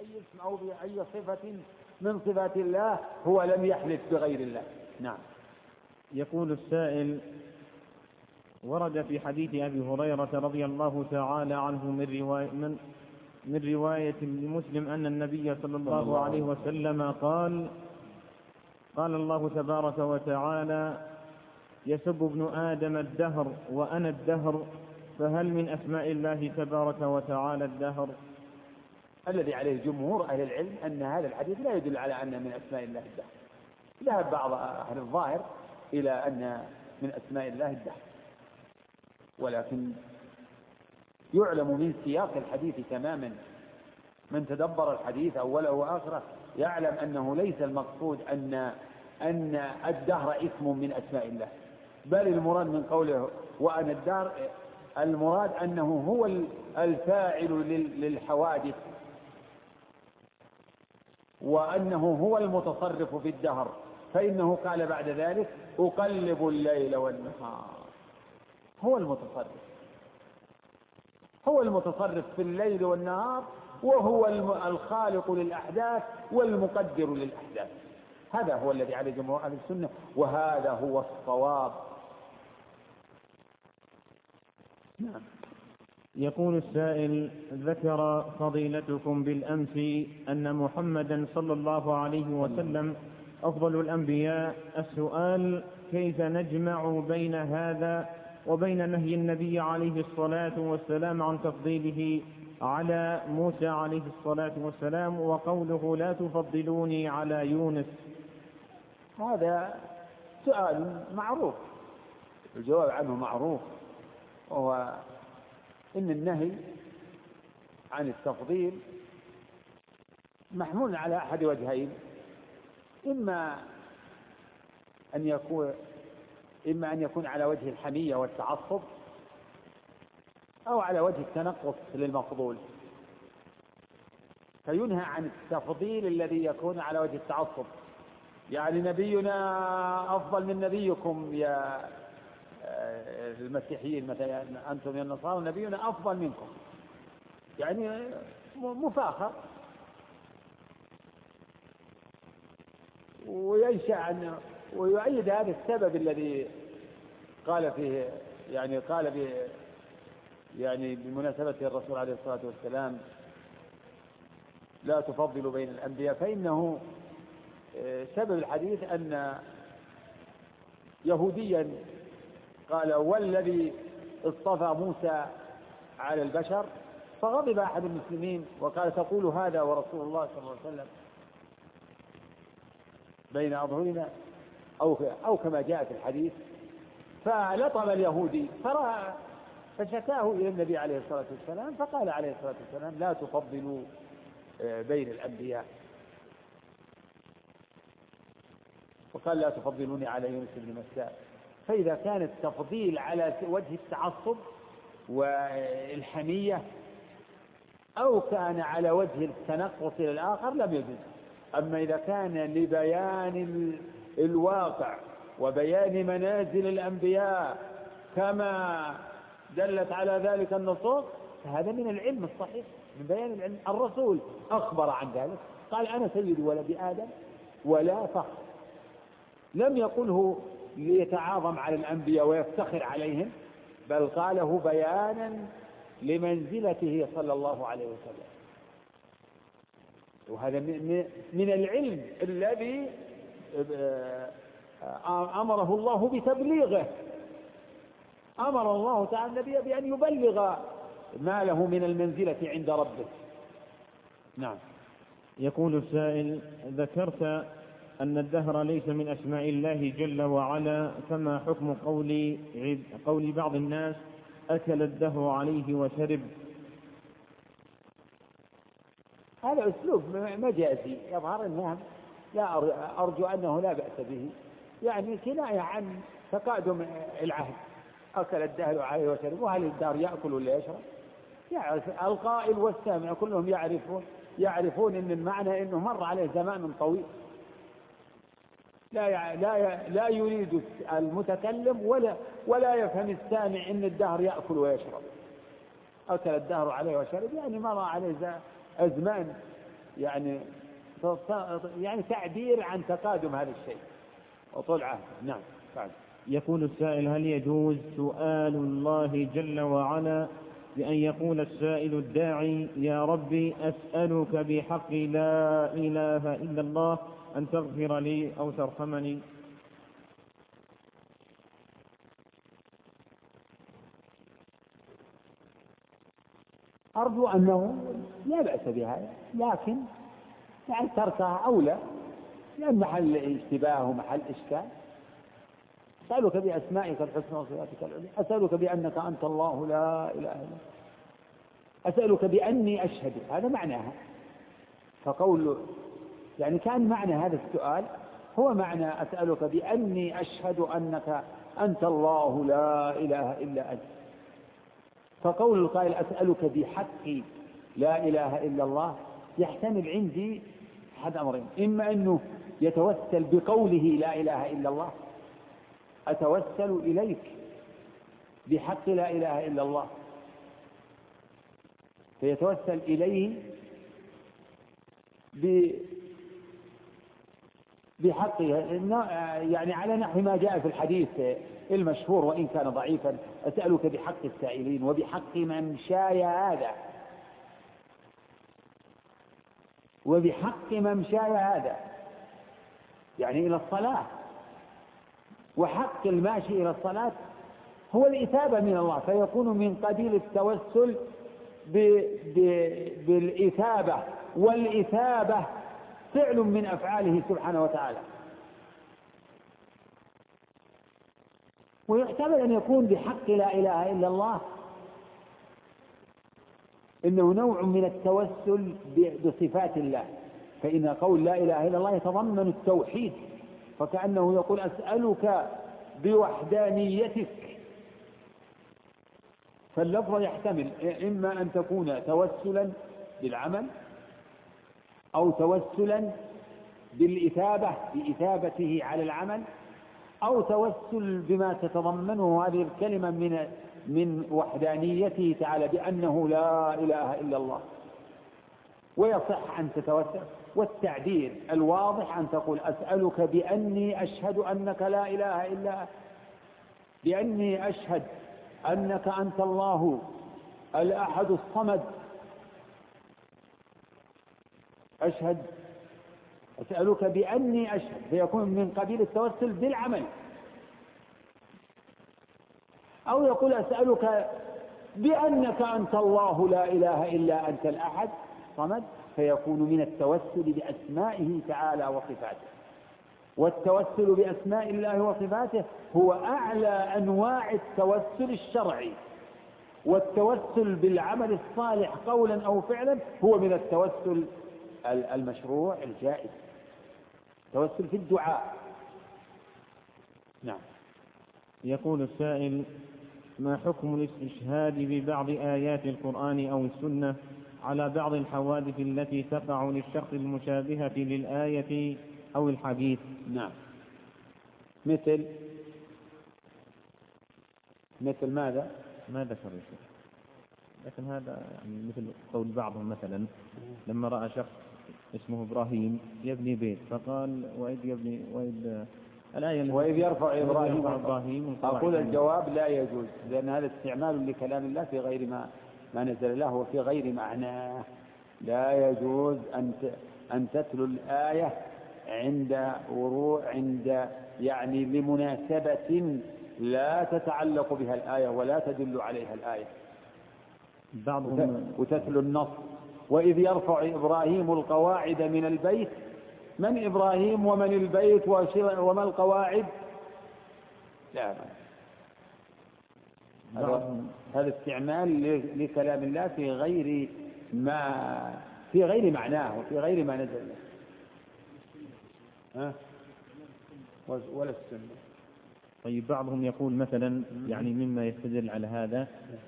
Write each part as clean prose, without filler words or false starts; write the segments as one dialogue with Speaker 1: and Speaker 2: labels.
Speaker 1: بأي اسم أو بأي صفة من صفات الله هو لم يحلف بغير الله. نعم.
Speaker 2: يقول السائل: ورد في حديث أبي هريرة رضي الله تعالى عنه من رواية مسلم أن النبي صلى الله عليه وسلم قال الله تبارك وتعالى: يسب ابن آدم الدهر وأنا الدهر، فهل من أسماء الله تبارك وتعالى الدهر؟
Speaker 1: الذي عليه جمهور أهل العلم أن هذا الحديث لا يدل على أن من أسماء الله الدهر. ذهب بعض أهل الظاهر إلى أن من أسماء الله الدهر، ولكن يعلم من سياق الحديث تماما، من تدبر الحديث أوله وآخره يعلم أنه ليس المقصود أن الدهر اسم من أسماء الله، بل المراد من قوله وأنا الدهر المراد أنه هو الفاعل للحوادث، وأنه هو المتصرف في الدهر، فإنه قال بعد ذلك أقلب الليل والنهار. هو المتصرف في الليل والنهار، وهو الخالق للأحداث والمقدر للأحداث. هذا هو الذي عليه جمهور أهل السنة، وهذا هو الصواب. نعم.
Speaker 2: يقول السائل: ذكر فضيلتكم بالأمس أن محمدا صلى الله عليه وسلم أفضل الأنبياء. السؤال: كيف نجمع بين هذا وبين نهي النبي عليه الصلاة والسلام عن تفضيله على موسى عليه الصلاة والسلام، وقوله لا تفضلوني على يونس؟
Speaker 1: هذا سؤال معروف، الجواب عنه معروف، وهو إن النهي عن التفضيل محمول على أحد وجهين: إما أن يكون على وجه الحمية والتعصب، أو على وجه التنقص للمفضول، فينهى عن التفضيل الذي يكون على وجه التعصب، يعني نبينا أفضل من نبيكم يا المسيحيين مثلا، أنتم يا النصارى نبينا أفضل منكم، يعني مفاخر، ويؤيد هذا السبب الذي قال فيه، يعني بمناسبة الرسول عليه الصلاة والسلام لا تفضلوا بين الأنبياء، فإنه سبب الحديث أن يهوديا قال والذي اصطفى موسى على البشر، فغضب أحد المسلمين وقال تقول هذا ورسول الله صلى الله عليه وسلم بين أظهرنا، أو كما جاء في الحديث، فلطم اليهودي فشكاه إلى النبي عليه الصلاة والسلام، فقال عليه الصلاة والسلام لا تفضلوا بين الأنبياء، وقال لا تفضلوني على يونس بن متى. فإذا كان التفضيل على وجه التعصب والحمية أو كان على وجه التنقص للآخر لم يجوز. أما إذا كان لبيان الواقع وبيان منازل الأنبياء كما دلت على ذلك النصوص، فهذا من العلم الصحيح، من بيان العلم. الرسول أخبر عن ذلك، قال أنا سيد ولد آدم ولا فخر، لم يقله ليتعاظم على الأنبياء ويفتخر عليهم، بل قاله بيانا لمنزلته صلى الله عليه وسلم. وهذا من العلم الذي أمره الله بتبليغه، أمر الله تعالى النبي بأن يبلغ ما له من المنزلة عند ربه. نعم.
Speaker 2: يقول السائل: ذكرت أن الدهر ليس من أسماء الله جل وعلا، فما حكم قول بعض الناس أكل الدهر عليه وشرب؟
Speaker 1: هذا أسلوب مجازي يظهر أنه لا أرجو أنه لا بأس به، يعني كناية عن تقادم العهد، أكل الدهر عليه وشرب، وهل الدهر يأكل ولا يشرب؟ يعرف القائل والسامع كلهم يعرفون أن المعنى أنه مر عليه زمان طويل، لا يريد المتكلم ولا يفهم السامع أن الدهر يأكل ويشرب. أكل الدهر عليه وشرب يعني مر عليه أزمان يعني تعبير عن تقادم هذا الشيء وطول عهد. نعم. فعلا.
Speaker 2: يقول السائل: هل يجوز سؤال الله جل وعلا بأن يقول السائل الداعي: يا ربي أسألك بحق لا إله إلا الله أن تغفر لي أو ترحمني؟
Speaker 1: أرجو أنه لا بأس بهذا، لكن يعني تركها أولى، لأن محل اشتباه ومحل إشكال. أسألك بأسمائك الحسنى وصفاتك العليا، أسألك بأنك أنت الله لا إله إلا أنت، أسألك بأني أشهد، هذا معناها. فقول يعني كان معنى هذا السؤال هو معنى أسألك بأني أشهد أنك أنت الله لا إله إلا أنت. فقول القائل أسألك بحق لا إله إلا الله يحتمل عندي أحد أمرين: إما أنه يتوسل بقوله لا إله إلا الله، أتوسل إليك بحق لا إله إلا الله، فيتوسل إليه بحقه، يعني على نحو ما جاء في الحديث المشهور وإن كان ضعيفا: أسألك بحق السائلين وبحق ممشاي هذا وبحق ممشاي هذا، يعني إلى الصلاة. وحق الماشي إلى الصلاة هو الإثابة من الله، فيكون من قبيل التوسل بالإثابة، والإثابة فعل من أفعاله سبحانه وتعالى. ويحتمل أن يكون بحق لا إله إلا الله إنه نوع من التوسل بصفات الله، فإن قول لا إله إلا الله يتضمن التوحيد، فكأنه يقول أسألك بوحدانيتك. فاللفظ يحتمل إما أن تكون توسلا بالعمل، أو توسلا بالإثابة بإثابته على العمل، أو توسل بما تتضمنه هذه الكلمة من وحدانيته تعالى بأنه لا إله إلا الله. ويصح أن تتوسل، والتعبير الواضح أن تقول أسألك بأني أشهد أنك لا إله إلا أنت، بأني أشهد أنك أنت الله الأحد الصمد، أسألك بأني أشهد، فيكون من قبيل التوسل بالعمل. أو يقول أسألك بأنك أنت الله لا إله إلا أنت الأحد الصمد، فيكون من التوسل بأسمائه تعالى وصفاته. والتوسل بأسماء الله وصفاته هو أعلى أنواع التوسل الشرعي، والتوسل بالعمل الصالح قولا أو فعلا هو من التوسل المشروع الجائز، توسل في الدعاء. نعم.
Speaker 2: يقول السائل: ما حكم الاستشهاد ببعض آيات القرآن أو السنة على بعض الحوادث التي تقع للشخص المشابهة للآية أو الحديث؟
Speaker 1: نعم. مثل ماذا؟
Speaker 2: ما ذكر الشيخ، لكن هذا يعني مثل قول بعضهم مثلا لما رأى شخص اسمه إبراهيم يبني بيت فقال وإذ يرفع إبراهيم.
Speaker 1: أقول الجواب لا يجوز، لأن هذا استعمال لكلام الله في غير ما نزل له وفي غير معناه. لا يجوز أن تتلو الآية عند يعني لمناسبة لا تتعلق بها الآية ولا تدل عليها الآية، وتتلو النص. وإذ يرفع إبراهيم القواعد من البيت، من إبراهيم ومن البيت وما القواعد؟ لا، هذا استعمال لكلام الله في غير معناه وفي غير ما نزل له. ولا السنة.
Speaker 2: طيب، بعضهم يقول مثلا يعني مما يستدل على هذا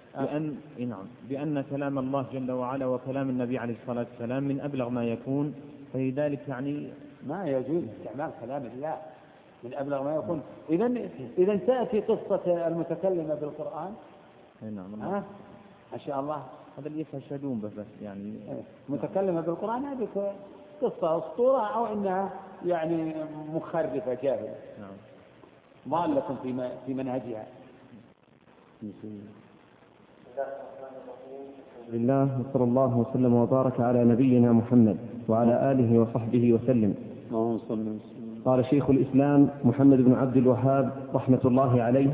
Speaker 2: بأن كلام الله جل وعلا وكلام النبي عليه الصلاة والسلام من أبلغ ما يكون، فلذلك يعني
Speaker 1: ما يجوز استعمال كلام الله من أبلغ ما يكون. إذن تأتي قصة المتكلمة بالقرآن.
Speaker 2: نعم.
Speaker 1: ما شاء الله
Speaker 2: هذا اللي يشهدون بس يعني
Speaker 1: متكلمة بالقرآن هذه قصة أسطورة أو إنها يعني مخرفة جاهلة ضالة في منهجها.
Speaker 3: لله، وصلى الله وسلم وبارك على نبينا محمد وعلى آله وصحبه وسلم. قال شيخ الإسلام محمد بن عبد الوهاب رحمة الله عليه: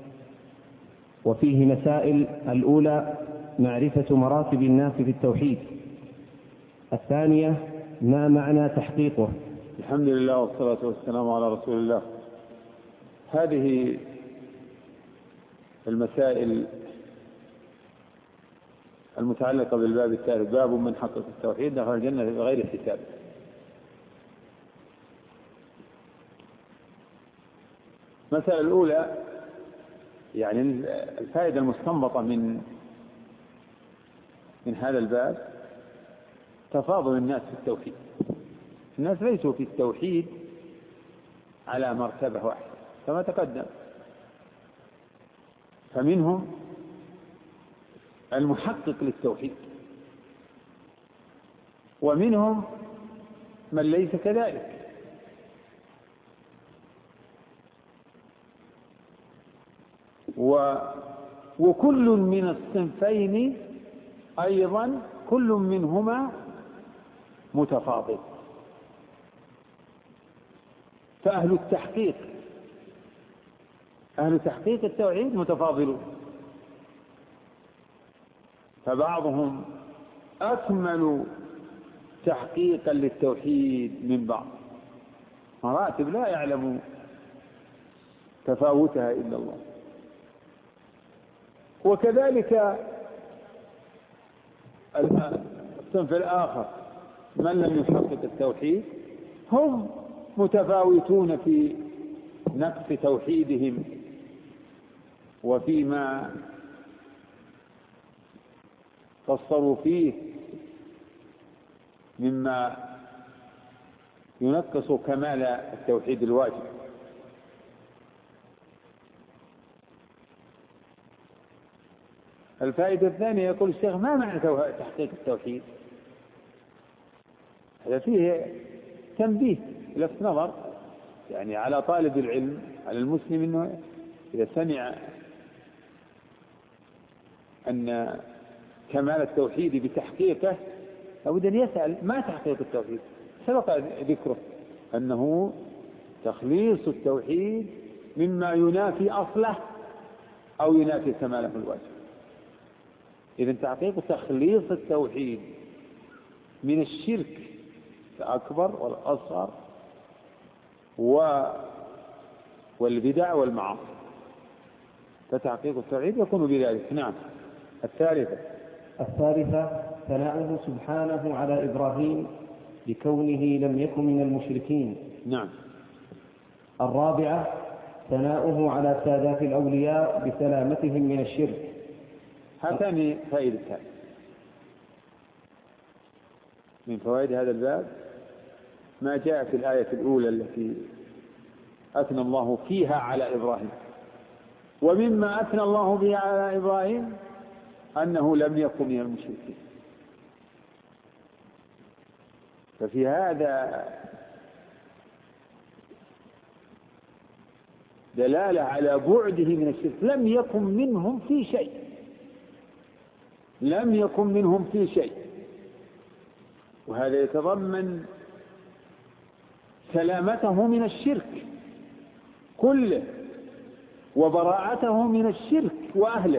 Speaker 3: وفيه مسائل. الأولى معرفة مراتب الناس في التوحيد. الثانية ما معنى تحقيقه.
Speaker 1: الحمد لله والصلاة والسلام على رسول الله. هذه المسائل المتعلقة بالباب الثالث، باب من حقق التوحيد دخل الجنة بغير حساب. المسألة الأولى يعني الفائدة المستنبطة من هذا الباب تفاضل الناس في التوحيد. الناس ليسوا في التوحيد على مرتبة واحدة كما تقدم، فمنهم المحقق للتوحيد ومنهم من ليس كذلك. وكل من الصنفين أيضا كل منهما متفاضل. فأهل تحقيق التوحيد متفاضلون، فبعضهم أكمل تحقيقا للتوحيد من بعض، مراتب لا يعلم تفاوتها إلا الله. وكذلك الصنف الآخر من لم يحقق التوحيد هم متفاوتون في نقص توحيدهم وفيما قصروا فيه مما ينقص كمال التوحيد الواجب. الفائدة الثانية يقول الشيخ: ما معنى تحقيق التوحيد؟ هذا فيه تنبيه لفت نظر يعني على طالب العلم، على المسلم، انه اذا سمع ان كمال التوحيد بتحقيقه لابد ان يسأل ما تحقيق التوحيد. سبق ذكره انه تخليص التوحيد مما ينافي اصله او ينافي كماله الواجب. إذا تحقيق تخليص التوحيد من الشرك الأكبر والأصغر والبدع والمعاصي، فتحقيق التوحيد يكون بذلك. نعم.
Speaker 3: الثالثة ثناؤه سبحانه على إبراهيم بكونه لم يكن من المشركين.
Speaker 1: نعم.
Speaker 3: الرابعة ثناؤه على سادات الأولياء بسلامتهم من الشرك.
Speaker 1: هاتان فائدتان من فوائد هذا الباب: ما جاء في الآية الأولى التي أثنى الله فيها على إبراهيم، ومما أثنى الله بها على إبراهيم أنه لم يكن من المشركين. ففي هذا دلالة على بعده من الشرك. لم يكن منهم في شيء، لم يكن منهم في شيء، وهذا يتضمن سلامته من الشرك كله وبراءته من الشرك وأهله،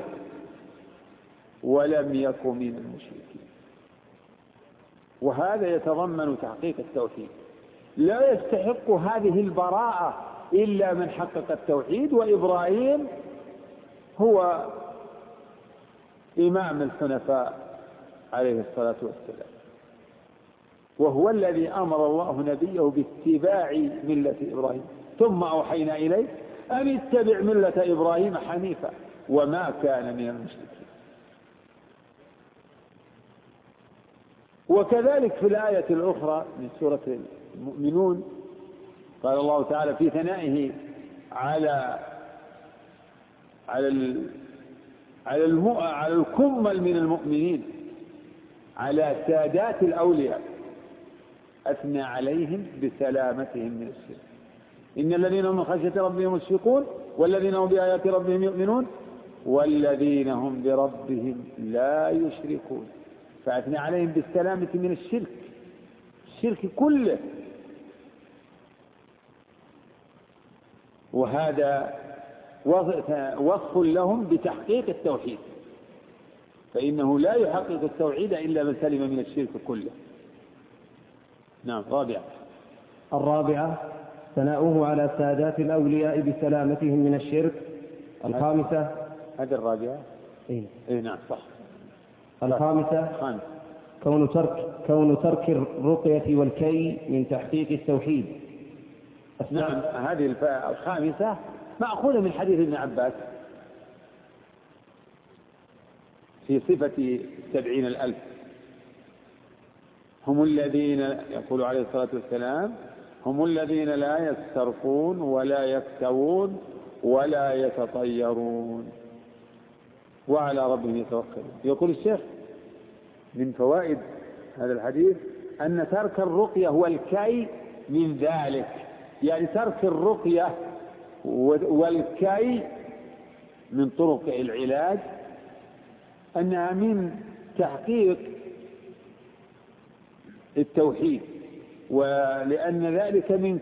Speaker 1: ولم يكن من المشركين. وهذا يتضمن تحقيق التوحيد. لا يستحق هذه البراءة إلا من حقق التوحيد، وإبراهيم هو إمام الحنفاء عليه الصلاة والسلام، وهو الذي أمر الله نبيه باتباع ملة إبراهيم. ثم أوحينا إليه أن اتبع ملة إبراهيم حنيفا وما كان من المشركين. وكذلك في الآية الأخرى من سورة المؤمنون قال الله تعالى في ثنائه على على الكمل من المؤمنين، على سادات الأولياء، أثنى عليهم بسلامتهم من الشرك. إن الذين هم من خشية ربهم مشفقون والذين هم بآيات ربهم يؤمنون والذين هم بربهم لا يشركون. فأثنى عليهم بالسلامة من الشرك كله. وهذا وصف لهم بتحقيق التوحيد، فإنه لا يحقق التوحيد إلا من سلم من الشرك كله. نعم.
Speaker 3: الرابعة ثناؤه على سادات الأولياء بسلامتهم من الشرك. الخامسة
Speaker 1: هذه الرابعة. إيه نعم صح.
Speaker 3: الخامسة كون ترك الرقية والكي من تحقيق التوحيد.
Speaker 1: نعم. هذه الخامسة مأخوذة من حديث ابن عباس في صفة 70,000. هم الذين يقول عليه الصلاة والسلام هم الذين لا يسترقون ولا يكتوون ولا يتطيرون وعلى ربهم يتوكلون. يقول الشيخ من فوائد هذا الحديث أن ترك الرقية والكي من ذلك، يعني ترك الرقية والكي من طرق العلاج، أنها من تحقيق التوحيد، ولأن ذلك من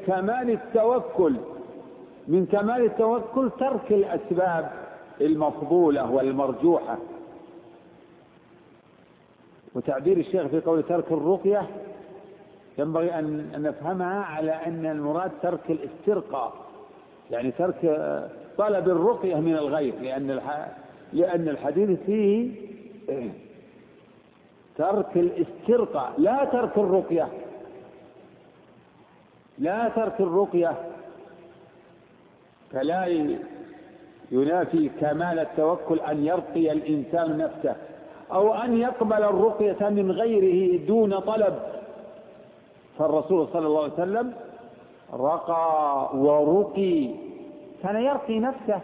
Speaker 1: كمال التوكل ترك الأسباب المفضولة والمرجوحة. وتعبير الشيخ في قول ترك الرقية ينبغي أن نفهمها على أن المراد ترك الاسترقاء، يعني ترك طلب الرقية من الغير، لأن الحديث فيه ترك الاسترقاء لا ترك الرقية، فلا ينافي كمال التوكل أن يرقي الإنسان نفسه أو أن يقبل الرقية من غيره دون طلب. فالرسول صلى الله عليه وسلم رقى ورقي، كان يرقي نفسه.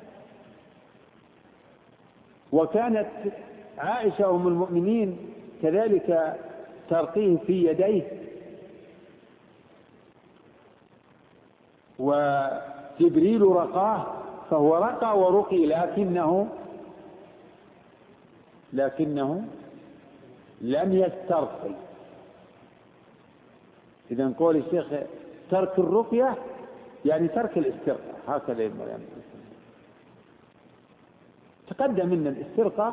Speaker 1: وكانت عائشة أم المؤمنين كذلك ترقيه في يديه، وجبريل رقاه، فهو رقى ورقي لكنه لم يسترقي. إذن قول الشيخ ترك الرقية يعني ترك الاسترقاء، هكذا ينبغي يعني. تقدم من الاسترقاء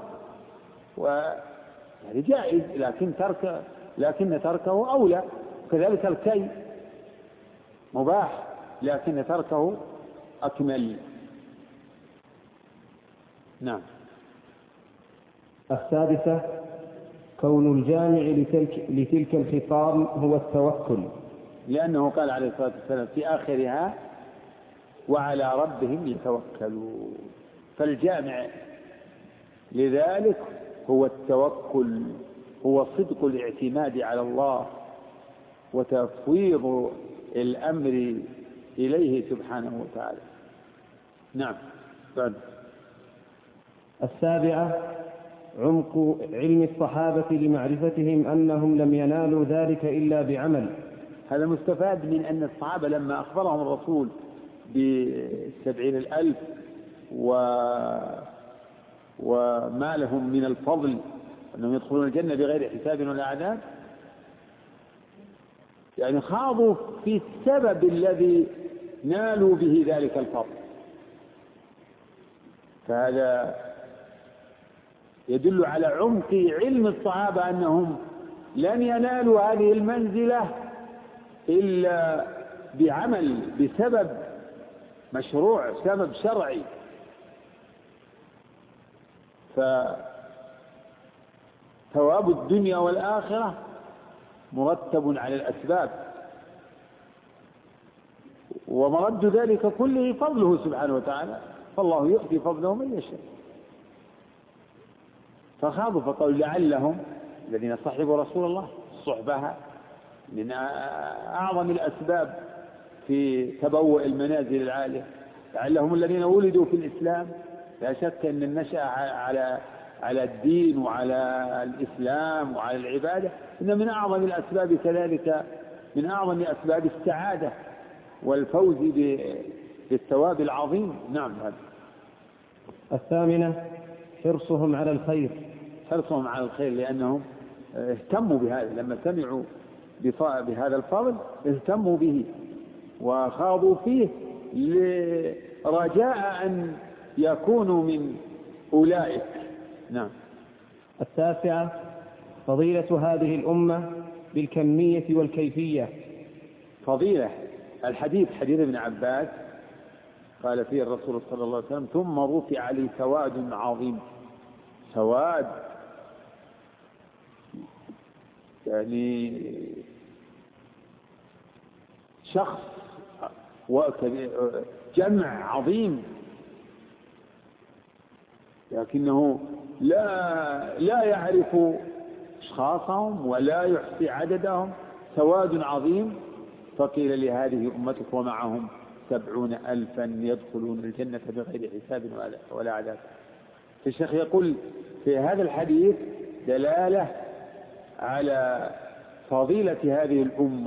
Speaker 1: يعني جائز، لكن تركه أولى. كذلك الكي مباح لكن تركه أكمل. نعم.
Speaker 3: السادسة كون الجامع لتلك الخصام هو التوكل،
Speaker 1: لأنه قال عليه الصلاة والسلام في آخرها وعلى ربهم يتوكلون. فالجامع لذلك هو التوكل، هو صدق الاعتماد على الله وتفويض الأمر إليه سبحانه وتعالى. نعم. بعد.
Speaker 3: السابعة عمق علم الصحابة لمعرفتهم أنهم لم ينالوا ذلك إلا بعمل.
Speaker 1: هذا مستفاد من أن الصحابة لما أخبرهم الرسول ب70,000 وما لهم من الفضل أنهم يدخلون الجنة بغير حساب ولا عذاب، يعني خاضوا في السبب الذي نالوا به ذلك الفضل. فهذا يدل على عمق علم الصحابة أنهم لن ينالوا هذه المنزلة إلا بعمل، بسبب مشروع، سبب شرعي. فثواب الدنيا والآخرة مرتب على الأسباب، ومرد ذلك كله فضله سبحانه وتعالى، فالله يؤتي فضله من يشاء. فخاضوا فقالوا لعلهم الذين صحبوا رسول الله، الصحبة من أعظم الأسباب في تبوء المنازل العالية، لعلهم الذين ولدوا في الإسلام لا شك أن النشأة على الدين وعلى الإسلام وعلى العبادة إن من أعظم الأسباب كذلك، من أعظم أسباب السعادة والفوز بالثواب العظيم. نعم. هذا.
Speaker 3: الثامنة حرصهم على الخير.
Speaker 1: حرصهم على الخير لأنهم اهتموا بهذا، لما سمعوا بهذا الفضل اهتموا به وخاضوا فيه رجاء أن يكونوا من أولئك. نعم.
Speaker 3: التاسعة فضيلة هذه الأمة بالكمية والكيفية.
Speaker 1: فضيلة الحديث، حديث ابن عباس قال فيه الرسول صلى الله عليه وسلم: ثم رفع لي سواد عظيم. سواد يعني شخص جمع عظيم، لكنه لا يعرف أشخاصهم ولا يحصي عددهم. سواد عظيم. فقيل لهذه أمتك ومعهم 70,000 يدخلون الجنة بغير حساب ولا عذاب. الشيخ يقول في هذا الحديث دلالة على فضيلة هذه الأمة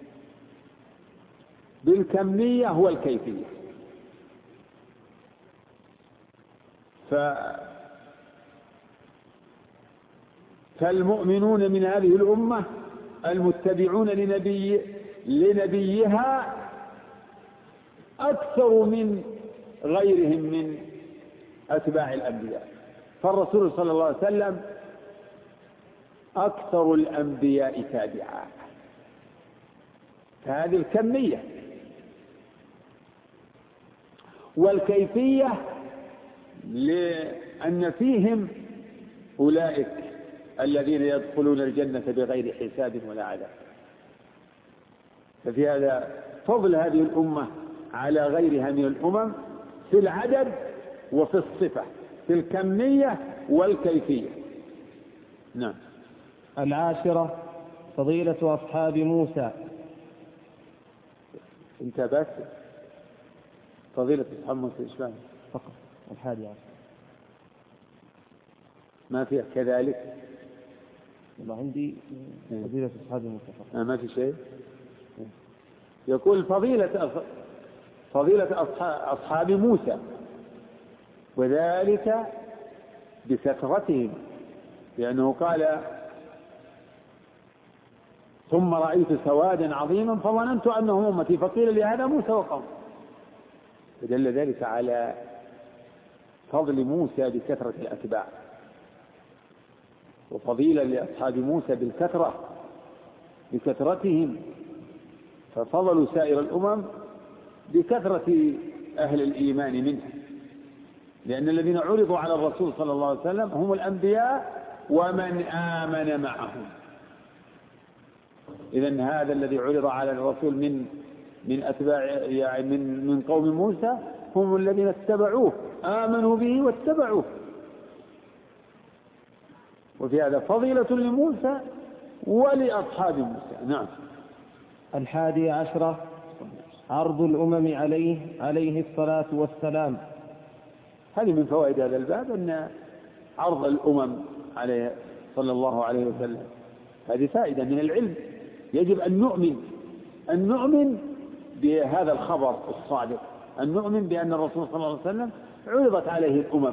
Speaker 1: بالكمية والكيفية. فالمؤمنون من هذه الأمة المتبعون لنبيها أكثر من غيرهم من أتباع الأنبياء. فالرسول صلى الله عليه وسلم أكثر الأنبياء تابعا. فهذه الكمية. والكيفية لأن فيهم أولئك الذين يدخلون الجنة بغير حساب ولا عذاب. ففي هذا فضل هذه الأمة على غيرها من الأمم في العدد وفي الصفة، في الكمية والكيفية. نعم.
Speaker 3: العاشرة فضيلة أصحاب موسى.
Speaker 1: انت بس فضيلة أصحاب موسى إيش
Speaker 3: فقط. 11
Speaker 1: ما فيها كذلك.
Speaker 3: والله عندي فضيلة أصحاب موسى.
Speaker 1: ما في شيء. يقول فضيلة أصحاب موسى، وذلك بكثرتهم، لأنه قال: ثم رأيت سوادا عظيما فظننت أنهم أمتي فقيل لهذا موسى وقومه. فدل ذلك على فضل موسى بكثرة الأتباع، وفضيلة لأصحاب موسى بكثرتهم، ففضلوا سائر الأمم بكثرة أهل الإيمان منهم، لأن الذين عرضوا على الرسول صلى الله عليه وسلم هم الأنبياء ومن آمن معهم. إذن هذا الذي عرض على الرسول من أتباع يعني من قوم موسى هم الذين اتبعوه، آمنوا به واتبعوه. وفي هذا فضيلة لموسى ولأصحاب موسى. نعم.
Speaker 3: 11 عرض الأمم عليه الصلاة والسلام.
Speaker 1: هذه من فوائد هذا الباب أن عرض الأمم عليه صلى الله عليه وسلم، هذه فائدة من العلم. يجب أن نؤمن بهذا الخبر الصادق، أن نؤمن بأن الرسول صلى الله عليه وسلم عرضت عليه الأمم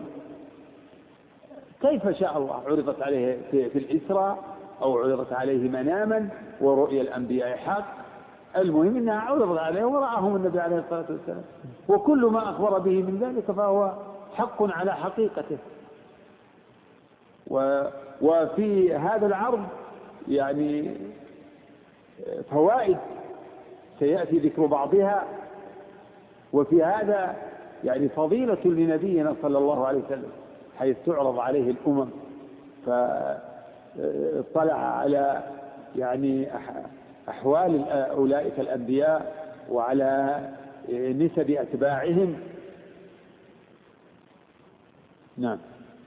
Speaker 1: كيف شاء الله، عرضت عليه في الإسراء أو عرضت عليه مناما ورؤيا الأنبياء حق. المهم أنها عرضت عليه ورآهم النبي عليه الصلاة والسلام، وكل ما أخبر به من ذلك فهو حق على حقيقته. وفي هذا العرض يعني فوائد سيأتي ذكر بعضها، وفي هذا يعني فضيلة لنبينا صلى الله عليه وسلم حيث تعرض عليه الأمم، فاطلع على يعني أحوال أولئك الأنبياء وعلى نسب أتباعهم. نعم.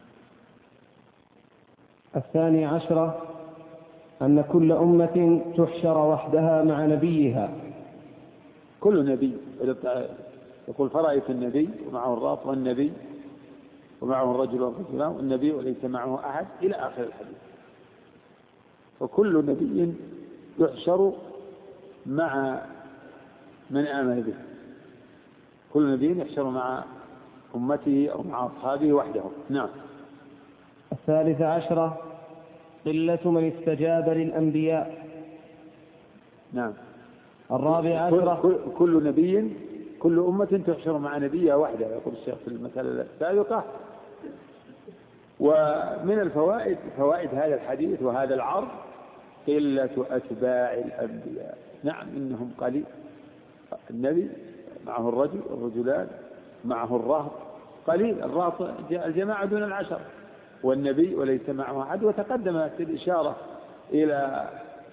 Speaker 3: 12 أن كل أمة تحشر وحدها مع نبيها.
Speaker 1: كل نبي يقول فرأيت النبي ومعه الراس والنبي ومعه الرجل والرجلان والنبي وليس معه أحد إلى آخر الحديث. وكل نبي يحشر مع من آمن به، كل نبي يحشر مع أمته أو مع أصحابه وحده. نعم.
Speaker 3: 13 قلة من استجاب للأنبياء.
Speaker 1: نعم.
Speaker 3: 14
Speaker 1: كل نبي، كل أمة تحشر مع نبيها وحده، يقول الشيخ في المسألة السابقة. ومن الفوائد، فوائد هذا الحديث وهذا العرض، قلة أتباع الأنبياء. نعم إنهم قليل، النبي معه الرجل والرجلان معه الرهط قليل، الرهط الجماعة دون العشر، والنبي وليس معه أحد. وتقدمت الإشارة إلى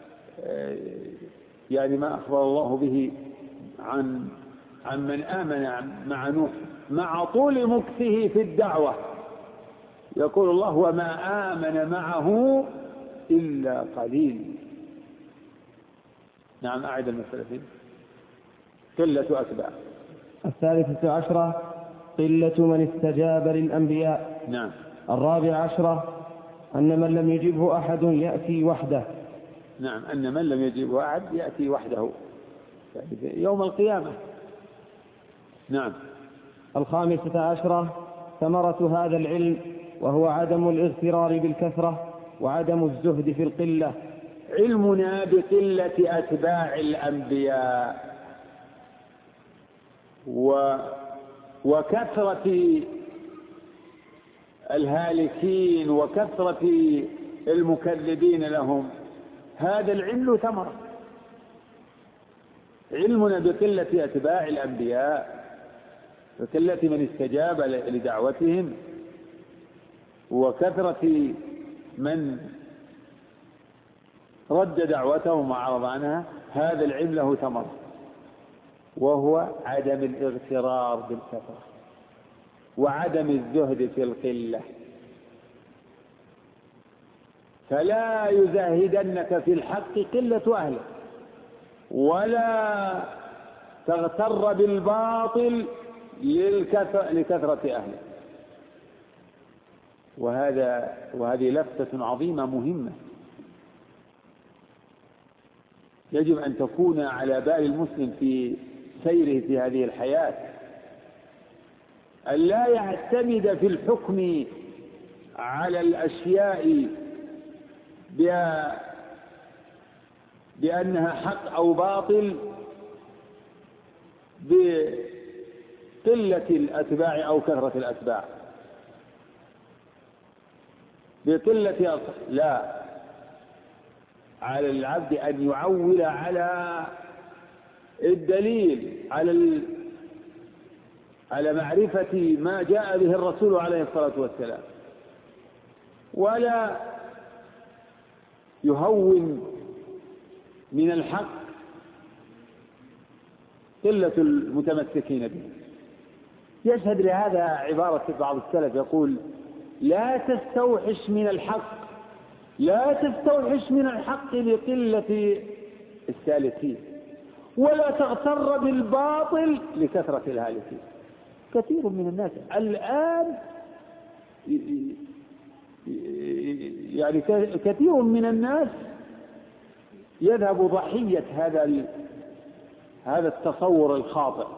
Speaker 1: يعني ما أخبر الله به عن من آمن مع نوح مع طول مكثه في الدعوة. يقول الله وما آمن معه إلا قليل. نعم. أعد المسألة فيه. قلة أتباع.
Speaker 3: 13 قلة من استجاب للأنبياء.
Speaker 1: نعم.
Speaker 3: 14 أن من لم يجبه أحد يأتي وحده.
Speaker 1: نعم. أن من لم يجبه أحد يأتي وحده يوم القيامة. نعم.
Speaker 3: 15 ثمرة هذا العلم وهو عدم الاغترار بالكثرة وعدم الزهد في القلة.
Speaker 1: علمنا بقلة أتباع الأنبياء وكثرة الهالكين وكثرة المكذبين لهم، هذا العلم ثمرة. علمنا بقلة أتباع الأنبياء وقلة من استجاب لدعوتهم وكثرة من رد دعوتهم وعرض عنها، هذا العلم له ثمرة، وهو عدم الاغترار بالكثرة وعدم الزهد في القلة. فلا يزاهدنك في الحق قلة أهله، ولا تغتر بالباطل لكثرة أهله. وهذه لفتة عظيمة مهمة يجب أن تكون على بال المسلم في سيره في هذه الحياة، أن لا يعتمد في الحكم على الأشياء بأنها حق أو باطل بقلة الأتباع أو كثرة الأتباع، بقلة لا، على العبد أن يعول على الدليل، على معرفة ما جاء به الرسول عليه الصلاة والسلام، ولا يهون من الحق قلة المتمسكين به. يشهد لهذا عبارة بعض السلف يقول لا تستوحش من الحق، لا تستوحش من الحق لقلة السالكين، ولا تغتر بالباطل لكثرة الهالكين. كثير من الناس الآن يعني كثير من الناس يذهب ضحية هذا التصور الخاطئ،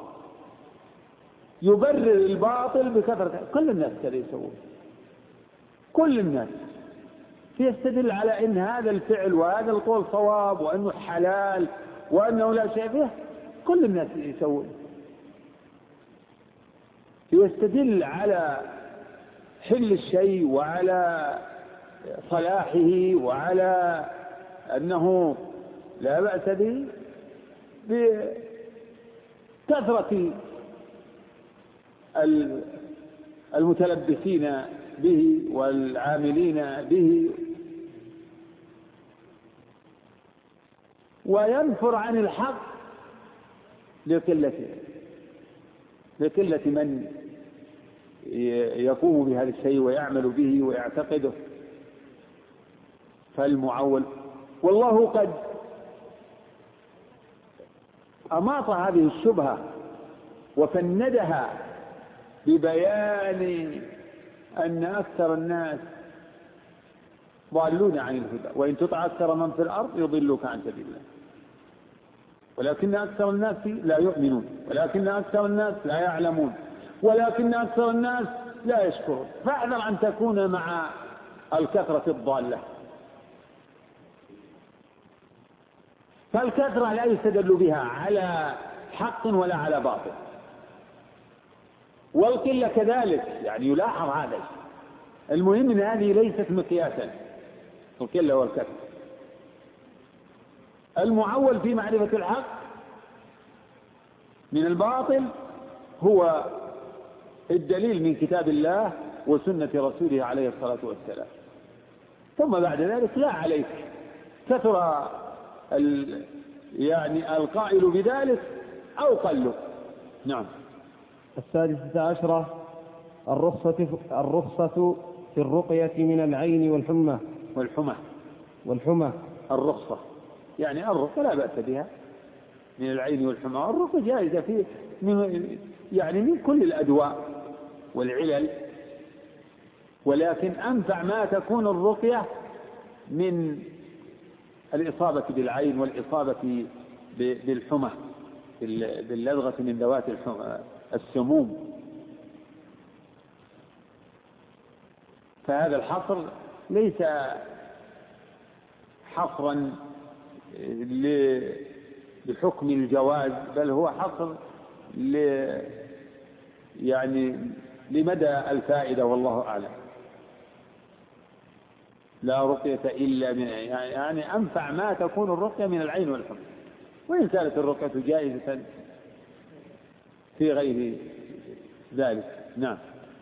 Speaker 1: يبرر الباطل بكثرة. كل الناس كذا يسوون، كل الناس يستدل على ان هذا الفعل وهذا القول صواب وانه حلال وانه لا شيء فيه، كل الناس يسوون، يستدل على حل الشيء وعلى صلاحه وعلى أنه لا بأس به بكثرة المتلبسين به والعاملين به، وينفر عن الحق لقلة من يقوم بهذا الشيء ويعمل به ويعتقده. فالمعول، والله قد أماط هذه الشبهة وفندها ببيان أن أكثر الناس ضالون عن الهدى، وإن تطع أكثر من في الأرض يضلوك عن سبيل الله، ولكن أكثر الناس لا يؤمنون، ولكن أكثر الناس لا يعلمون، ولكن أكثر الناس لا يشكرون. فاحذر أن تكون مع الكثرة الضالة، فالكثرة لا يستدل بها على حق ولا على باطل، والقلة كذلك، يعني يلاحظ هذا. المهم أن هذه ليست مقياسا، القلة والكثرة. المعول في معرفة الحق من الباطل هو الدليل من كتاب الله وسنة رسوله عليه الصلاة والسلام، ثم بعد ذلك لا عليك كثر يعني القائل بذلك أو قل. نعم.
Speaker 3: 16 الرخصة في الرقية من العين والحمى.
Speaker 1: الرخصة يعني الرقية لا بأس بها من العين والحمى، الرقية جائزة في يعني من كل الأدواء والعلل، ولكن أنفع ما تكون الرقية من الإصابة بالعين والإصابة بالحمى، باللدغة من ذوات السموم. فهذا الحصر ليس حصرا بحكم الجواز، بل هو حصر يعني لمدى الفائدة، والله أعلم. لا رقية إلا من يعني أنفع ما تكون الرقية من العين والحمى، وإن كانت الرقية جائزة في غير ذلك. نعم.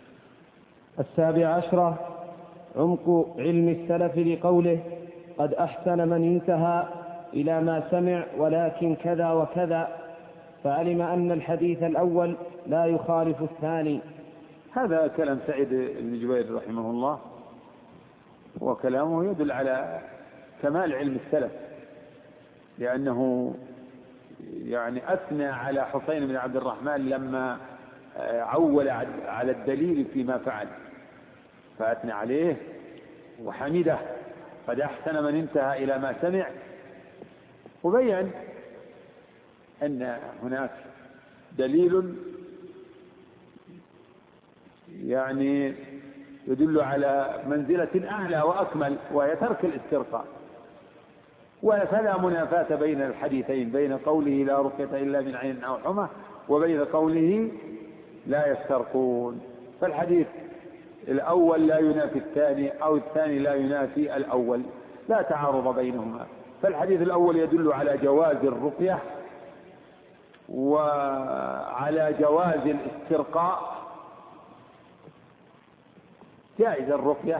Speaker 3: 17 عمق علم السلف لقوله قد أحسن من انتهى إلى ما سمع ولكن كذا وكذا، فعلم أن الحديث الأول لا يخالف الثاني.
Speaker 1: هذا كلام سعيد بن جبير رحمه الله، وكلامه يدل على كمال علم السلف، لأنه يعني أثنى على حسين بن عبد الرحمن لما عول على الدليل فيما فعل، فأثنى عليه وحمده قد أحسن من انتهى إلى ما سمع، وبين أن هناك دليل يعني يدل على منزلة أعلى وأكمل، وهي ترك الاسترقاء. فلا منافاة بين الحديثين، بين قوله لا رقية إلا من عين أو حمى وبين قوله لا يسترقون. فالحديث الأول لا ينافي الثاني، أو الثاني لا ينافي الأول، لا تعارض بينهما. فالحديث الأول يدل على جواز الرقية وعلى جواز الاسترقاء، جائز الرقية،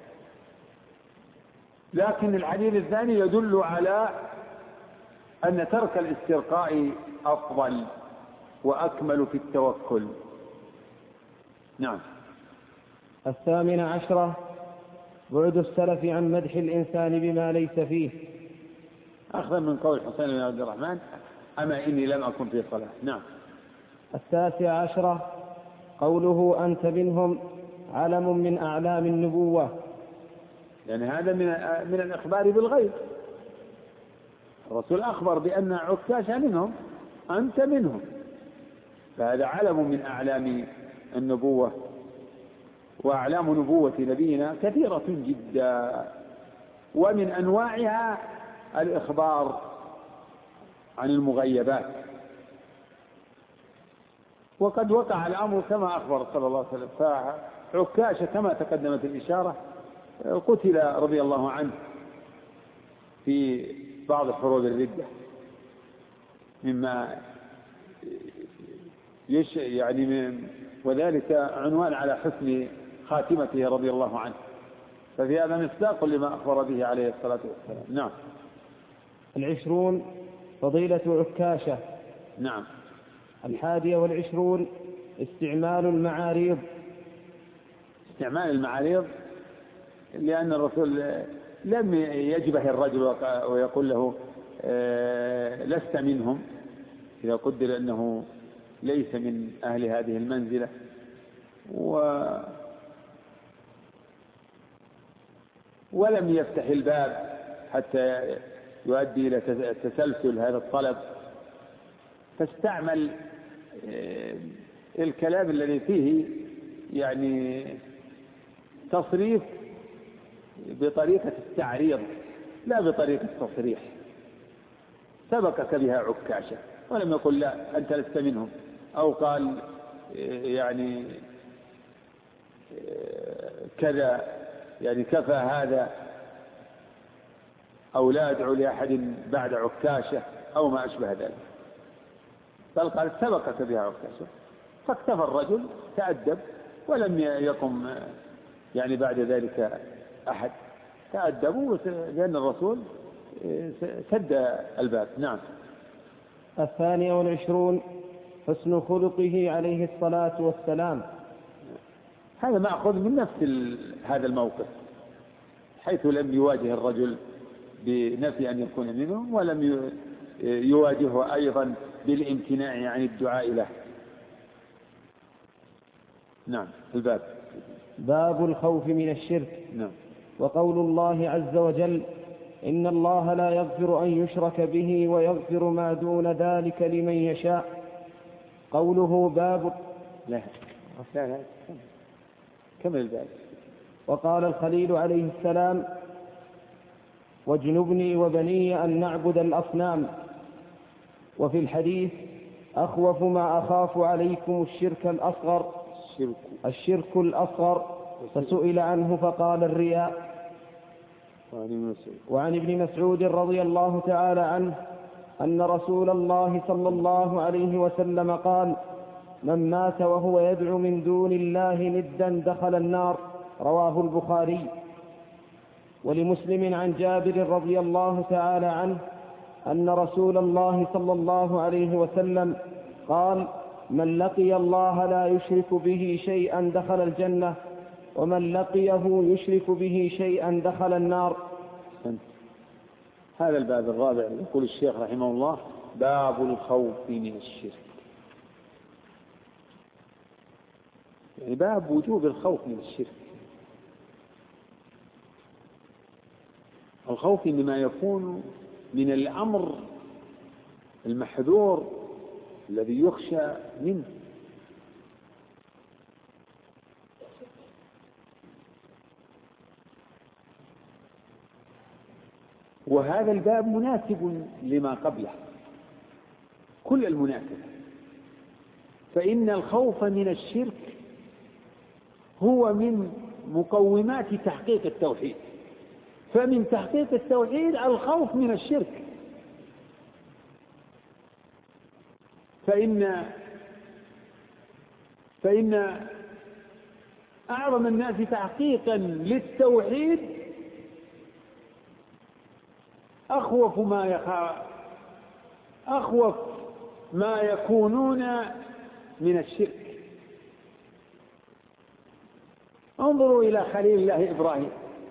Speaker 1: لكن الحديث الثاني يدل على أن ترك الاسترقاء أفضل وأكمل في التوكل. نعم.
Speaker 3: 18 بعد السلف عن مدح الإنسان بما ليس فيه،
Speaker 1: أخذا من قول حسين بن عبد الرحمن أما إني لم أكن في صلاة. نعم.
Speaker 3: 19 قوله أنت منهم علم من أعلام النبوة،
Speaker 1: يعني هذا من الإخبار بالغيب. الرسول أخبر بأن عكاشة منهم، أنت منهم، فهذا علم من أعلام النبوة. وأعلام نبوة نبينا كثيرة جدا، ومن أنواعها الإخبار عن المغيبات، وقد وقع الأمر كما أخبر صلى الله عليه وسلم. فعكاشة كما تقدمت الإشارة قتل رضي الله عنه في بعض حروب الردة، مما يعني وذلك عنوان على حسن خاتمته رضي الله عنه، ففي هذا مصداق لما أخبر به عليه الصلاة والسلام. نعم.
Speaker 3: 20 فضيلة عكاشة.
Speaker 1: نعم.
Speaker 3: 21 استعمال المعاريض.
Speaker 1: استعمال المعاريض لأن الرسول لم يجبه الرجل ويقول له لست منهم إذا قدر أنه ليس من أهل هذه المنزلة، ولم يفتح الباب حتى يؤدي إلى تسلسل هذا الطلب، فاستعمل الكلام الذي فيه يعني تصريف بطريقة التعريض لا بطريقة التصريح. سبقك بها عكاشة ولم يقل لا أنت لست منهم، أو قال يعني كذا يعني كفى هذا، أو لا أدعو لأحد بعد عكاشة أو ما أشبه ذلك، بل قال سبقك بها عكاشة. فاكتفى الرجل تأدب ولم يقم يعني بعد ذلك أحد، تأدبوا لأن الرسول سد الباب. نعم.
Speaker 3: 22 حسن خلقه عليه الصلاة والسلام.
Speaker 1: هذا مأخذ من نفس هذا الموقف، حيث لم يواجه الرجل بنفي أن يكون منهم، ولم يواجهه أيضا بالامتناع عن الدعاء له. نعم. الباب
Speaker 3: باب الخوف من الشرك.
Speaker 1: نعم.
Speaker 3: وقول الله عز وجل إن الله لا يغفر أن يشرك به ويغفر ما دون ذلك لمن يشاء. قوله باب
Speaker 1: لا كمل الباب.
Speaker 3: وقال الخليل عليه السلام واجنبني وبني أن نعبد الأصنام. وفي الحديث أخوف ما أخاف عليكم الشرك الأصغر فسئل عنه فقال الرياء. وعن ابن مسعود رضي الله تعالى عنه أن رسول الله صلى الله عليه وسلم قال من مات وهو يدعو من دون الله ندا دخل النار. رواه البخاري. ولمسلم عن جابر رضي الله تعالى عنه أن رسول الله صلى الله عليه وسلم قال من لقي الله لا يشرك به شيئا دخل الجنة ومن لقيه يشرك به شيئا دخل النار.
Speaker 1: هذا الباب الرابع يقول الشيخ رحمه الله باب الخوف من الشرك، يعني باب وجوب الخوف من الشرك. الخوف إنما يكون من الأمر المحذور الذي يخشى منه. وهذا الباب مناسب لما قبله كل المناسبة، فإن الخوف من الشرك هو من مقومات تحقيق التوحيد، فمن تحقيق التوحيد الخوف من الشرك. فإن أعظم الناس تحقيقا للتوحيد أخوف ما يكونون من الشرك. انظروا إلى خليل الله إبراهيم،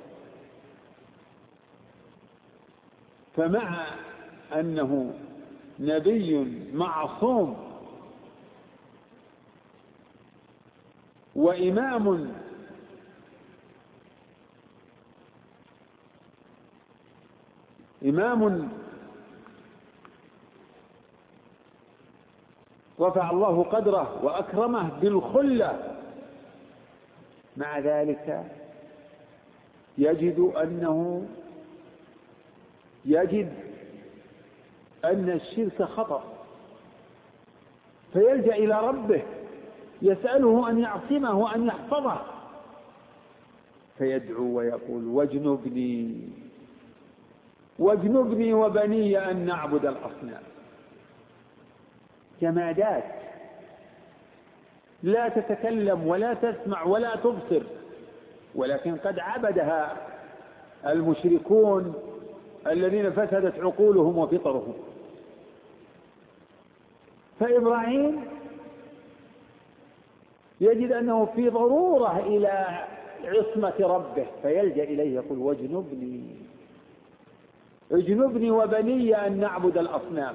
Speaker 1: فمع أنه نبي معصوم وإمام رفع الله قدره وأكرمه بالخلة، مع ذلك يجد أن الشرك خطر، فيلجأ إلى ربه يسأله أن يعصمه وأن يحفظه، فيدعو ويقول واجنبني وبني أن نعبد الأصنام. جمادات لا تتكلم ولا تسمع ولا تبصر، ولكن قد عبدها المشركون الذين فسدت عقولهم وفطرهم. فإبراهيم يجد أنه في ضرورة إلى عصمة ربه، فيلجأ إليه يقول اجنبني وبني أن نعبد الأصنام.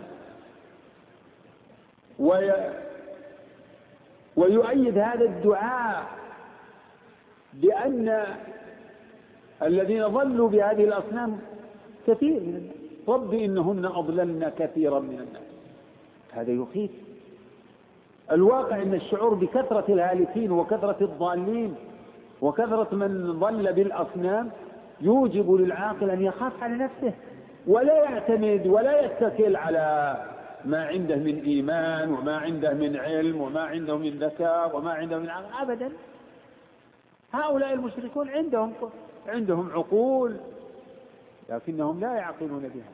Speaker 1: ويؤيد هذا الدعاء بأن الذين ضلوا بهذه الأصنام كثير من الناس. رب إنهن أضللن كثيرا من الناس. هذا يخيف. الواقع أن الشعور بكثرة الهالكين وكثرة الضالين وكثرة من ضل بالأصنام يوجب للعاقل أن يخاف على نفسه ولا يعتمد ولا يتكل على ما عنده من إيمان وما عنده من علم وما عنده من ذكاء وما عنده من عقل أبدا. هؤلاء المشركون عندهم عقول لكنهم لا يعقلون بها.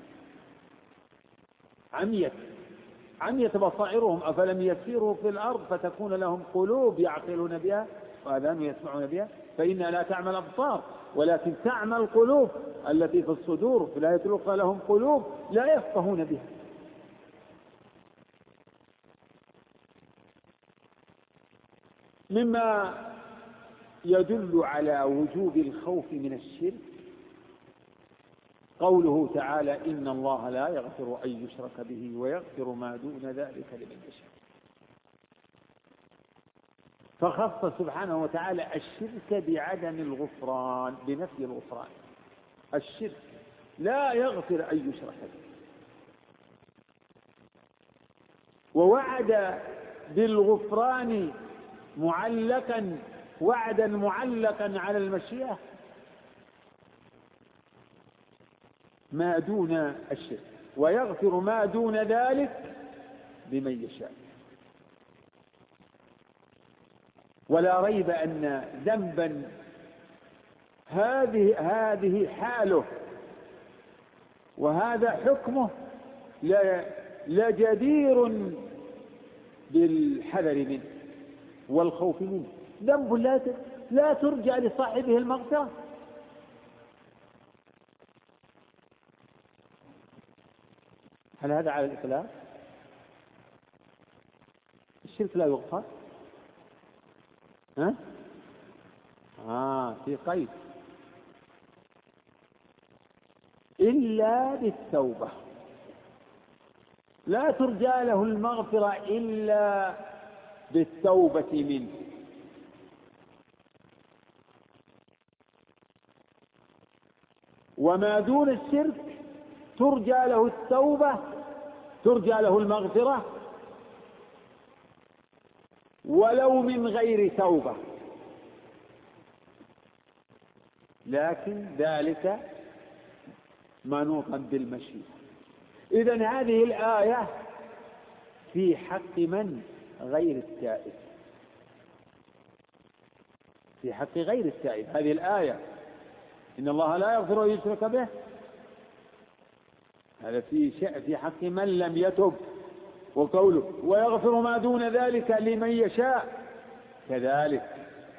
Speaker 1: عميت بصائرهم أفلم يسيروا في الأرض فتكون لهم قلوب يعقلون بها وآذان يسمعون بها فإنها لا تعمى الأبصار ولكن تعمى القلوب التي في الصدور. في الآية الأخرى لهم قلوب لا يفقهون بها. مما يدل على وجوب الخوف من الشرك قوله تعالى إن الله لا يغفر أن يشرك به ويغفر ما دون ذلك لمن يشاء. فخص سبحانه وتعالى الشرك بعدم الغفران بنفي الغفران. الشرك لا يغفر أن يشرك به ووعد بالغفران وعدا معلقا على المشيئة ما دون الشرك ويغفر ما دون ذلك لمن يشاء. ولا ريب أن ذنبا هذه حاله وهذا حكمه لجدير بالحذر منه والخوف منه. ذنب لا ترجع لصاحبه المغفرة. هل هذا على الإطلاق؟ الشرك لا يغفر؟ في قيد إلا بالتوبة. لا ترجى له المغفرة إلا بالتوبة منه. وما دون الشرك ترجى له التوبة ترجى له المغفرة ولو من غير توبة لكن ذلك منوطا بالمشيئة. إذن هذه الآية في حق من؟ غير التائب. في حق غير التائب. هذه الآية إن الله لا يغفر أن يشرك به هذا في حق من لم يتب. وقوله ويغفر ما دون ذلك لمن يشاء كذلك.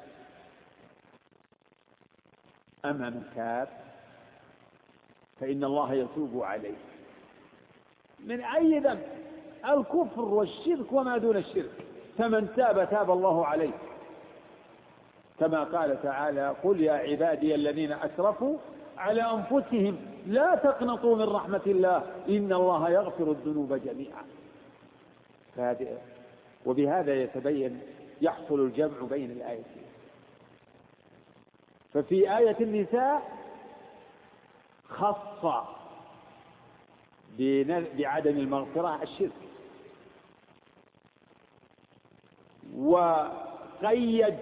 Speaker 1: أما من تاب فإن الله يتوب عليه من أي ذنب الكفر والشرك وما دون الشرك. فمن تاب الله عليه كما قال تعالى قل يا عبادي الذين أسرفوا على أنفسهم لا تقنطوا من رحمة الله إن الله يغفر الذنوب جميعا. وبهذا يحصل الجمع بين الآيتين. ففي آية النساء خص بعدم المغفرة الشرك وقيد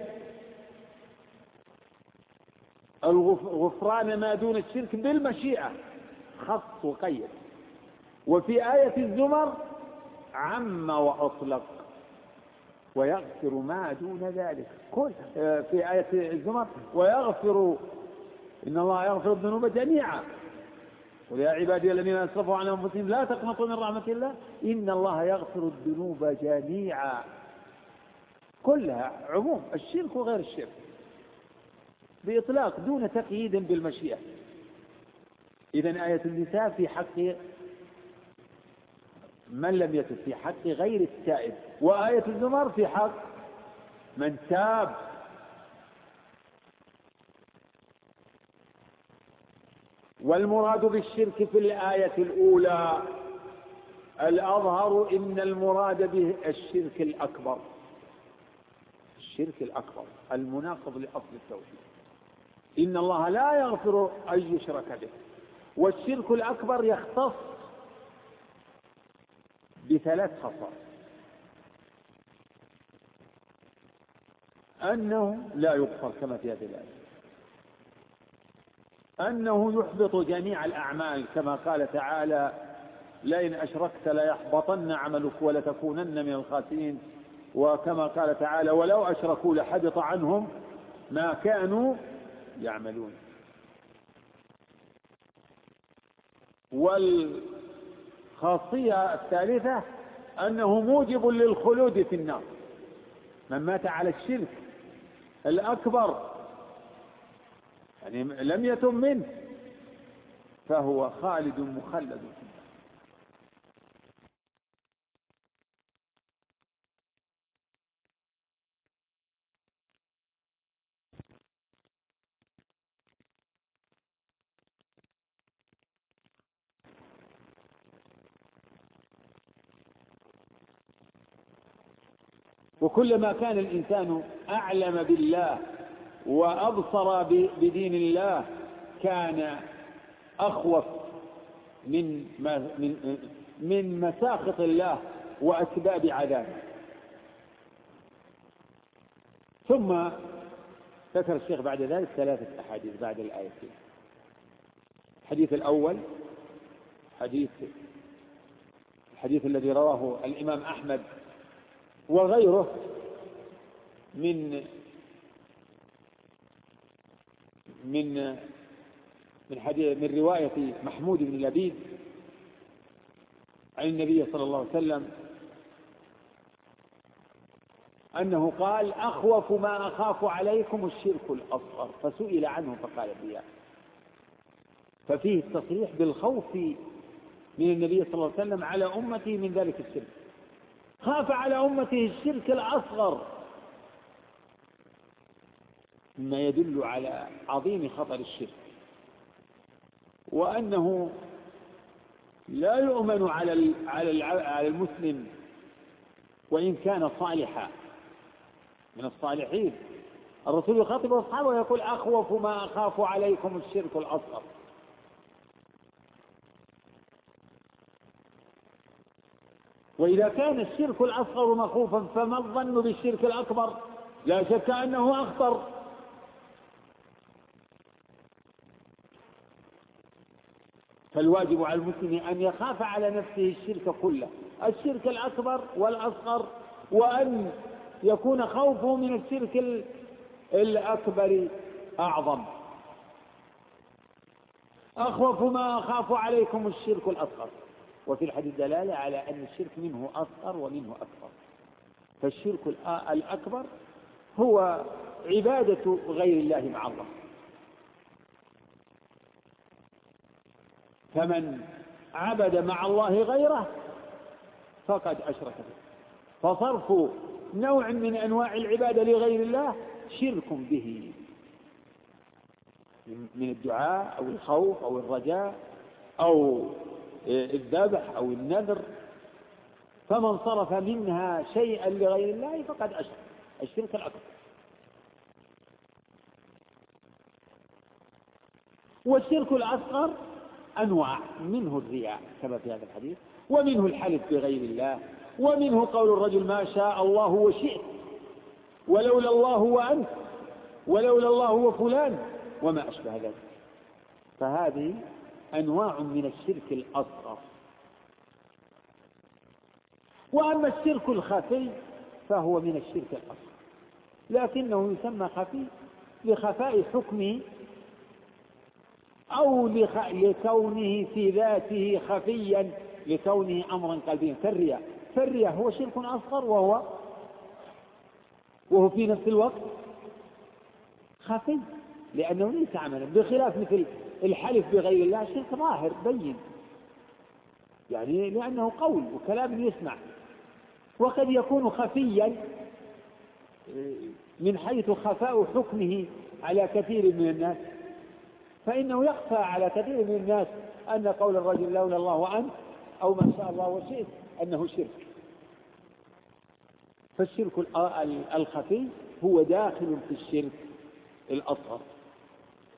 Speaker 1: الغفران ما دون الشرك بالمشيئة خص وقيد. وفي آية الزمر عم وأطلق ويغفر ما دون ذلك. في آية الزمر ويغفر إن الله يغفر الذنوب جميعا ويا عبادي الذين أسرفوا على أنفسهم لا تقنطوا من رحمة الله إن الله يغفر الذنوب جميعا. كلها عموم الشرك وغير الشرك بإطلاق دون تقييد بالمشيئة. إذن آية النساء في حق من لم يتب في حق غير التائب وآية الزمر في حق من تاب. والمراد بالشرك في الآية الأولى الأظهر إن المراد به الشرك الأكبر المناقض لأصل التوحيد. إن الله لا يغفر أن يشرك به. والشرك الأكبر يختص بثلاث خصائص: أنه لا يغفر كما في هذه الآية، أنه يحبط جميع الأعمال كما قال تعالى: لئن أشركت ليحبطن عملك ولتكونن من الخاسرين، وكما قال تعالى: ولو أشركوا لحبط عنهم ما كانوا يعملون. والخاصية الثالثة أنه موجب للخلود في النار. من مات على الشرك الأكبر يعني لم يتم منه فهو خالد مخلد في النار. وكلما كان الإنسان أعلم بالله وأبصر بدين الله كان أخوف من مساخط الله وأسباب عذابه. ثم ذكر الشيخ بعد ذلك ثلاثة أحاديث بعد الآيتين. الحديث الأول الحديث الذي رواه الإمام أحمد وغيره من رواية محمود بن لبيد عن النبي صلى الله عليه وسلم أنه قال: أخوف ما أخاف عليكم الشرك الأصغر، فسئل عنه فقال: بيا. ففيه التصريح بالخوف من النبي صلى الله عليه وسلم على أمته من ذلك الشرك. خاف على أمته الشرك الأصغر، مما يدل على عظيم خطر الشرك، وأنه لا يؤمن على المسلم وإن كان صالحا من الصالحين. الرسول يخاطب أصحابه ويقول: أخوف ما أخاف عليكم الشرك الأصغر. وإذا كان الشرك الأصغر مخوفا فما الظن بالشرك الأكبر؟ لا شك أنه أخطر. فالواجب على المسلم أن يخاف على نفسه الشرك كله، الشرك الأكبر والأصغر، وأن يكون خوفه من الشرك الأكبر أعظم. أخوف ما أخاف عليكم الشرك الأصغر. وفي الحديث دلالة على أن الشرك منه أصغر ومنه أكبر. فالشرك الأكبر هو عبادة غير الله مع الله. فمن عبد مع الله غيره فقد أشرك به. فصرف نوع من أنواع العبادة لغير الله شرك به، من الدعاء أو الخوف أو الرجاء أو الذبح أو النذر. فمن صرف منها شيئا لغير الله فقد أشرك، الشرك الأكبر. والشرك الأصغر أنواع، منه الرياء كما في هذا الحديث، ومنه الحلف بغير الله، ومنه قول الرجل: ما شاء الله وشئت، ولولا الله وأنت، ولولا الله وفلان، وما أشبه ذلك. فهذه أنواع من الشرك الأصغر. وأما الشرك الخفي فهو من الشرك الأصغر، لكنه يسمى خفي لخفاء حكمه أو لكونه في ذاته خفيا، لكونه أمرا قلبيا كالرياء. فالرياء هو شرك أصغر وهو في نفس الوقت خفي، لأنه ليس عملا، بخلاف مثل الحلف بغير الله شرك ظاهر بين، يعني لأنه قول وكلام يسمع. وقد يكون خفيا من حيث خفاء حكمه على كثير من الناس، فإنه يخفى على كثير من الناس أن قول الرجل لولا الله وأنت أو ما شاء الله وشئت أنه شرك. فالشرك الخفي هو داخل في الشرك الأصغر.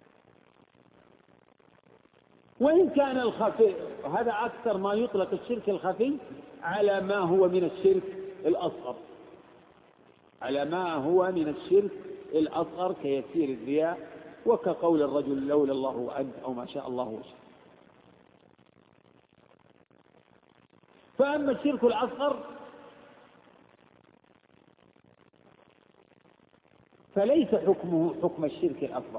Speaker 1: وإن كان الخفي، هذا أكثر ما يطلق الشرك الخفي على ما هو من الشرك الأصغر، على ما هو من الشرك الأصغر كيسير الرياء وكقول الرجل لولا الله وأنت أو ما شاء الله وشاء. فأما الشرك الأصغر فليس حكمه حكم الشرك الأكبر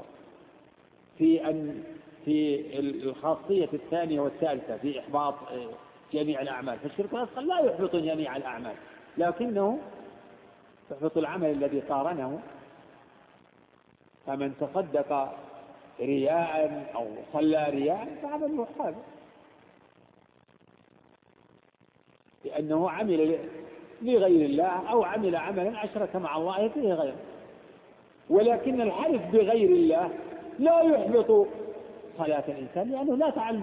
Speaker 1: في الخاصية الثانية والثالثة في إحباط جميع الأعمال. فالشرك الأصغر لا يحبط جميع الأعمال، لكنه يحبط العمل الذي قارنه. فمن تصدق رياء أو صلى رياء فعمله حابط، لأنه عمل لغير الله أو عمل عملا أشرك مع الله فيه غيره. ولكن الحلف بغير الله لا يحبط صلاة الإنسان، لأنه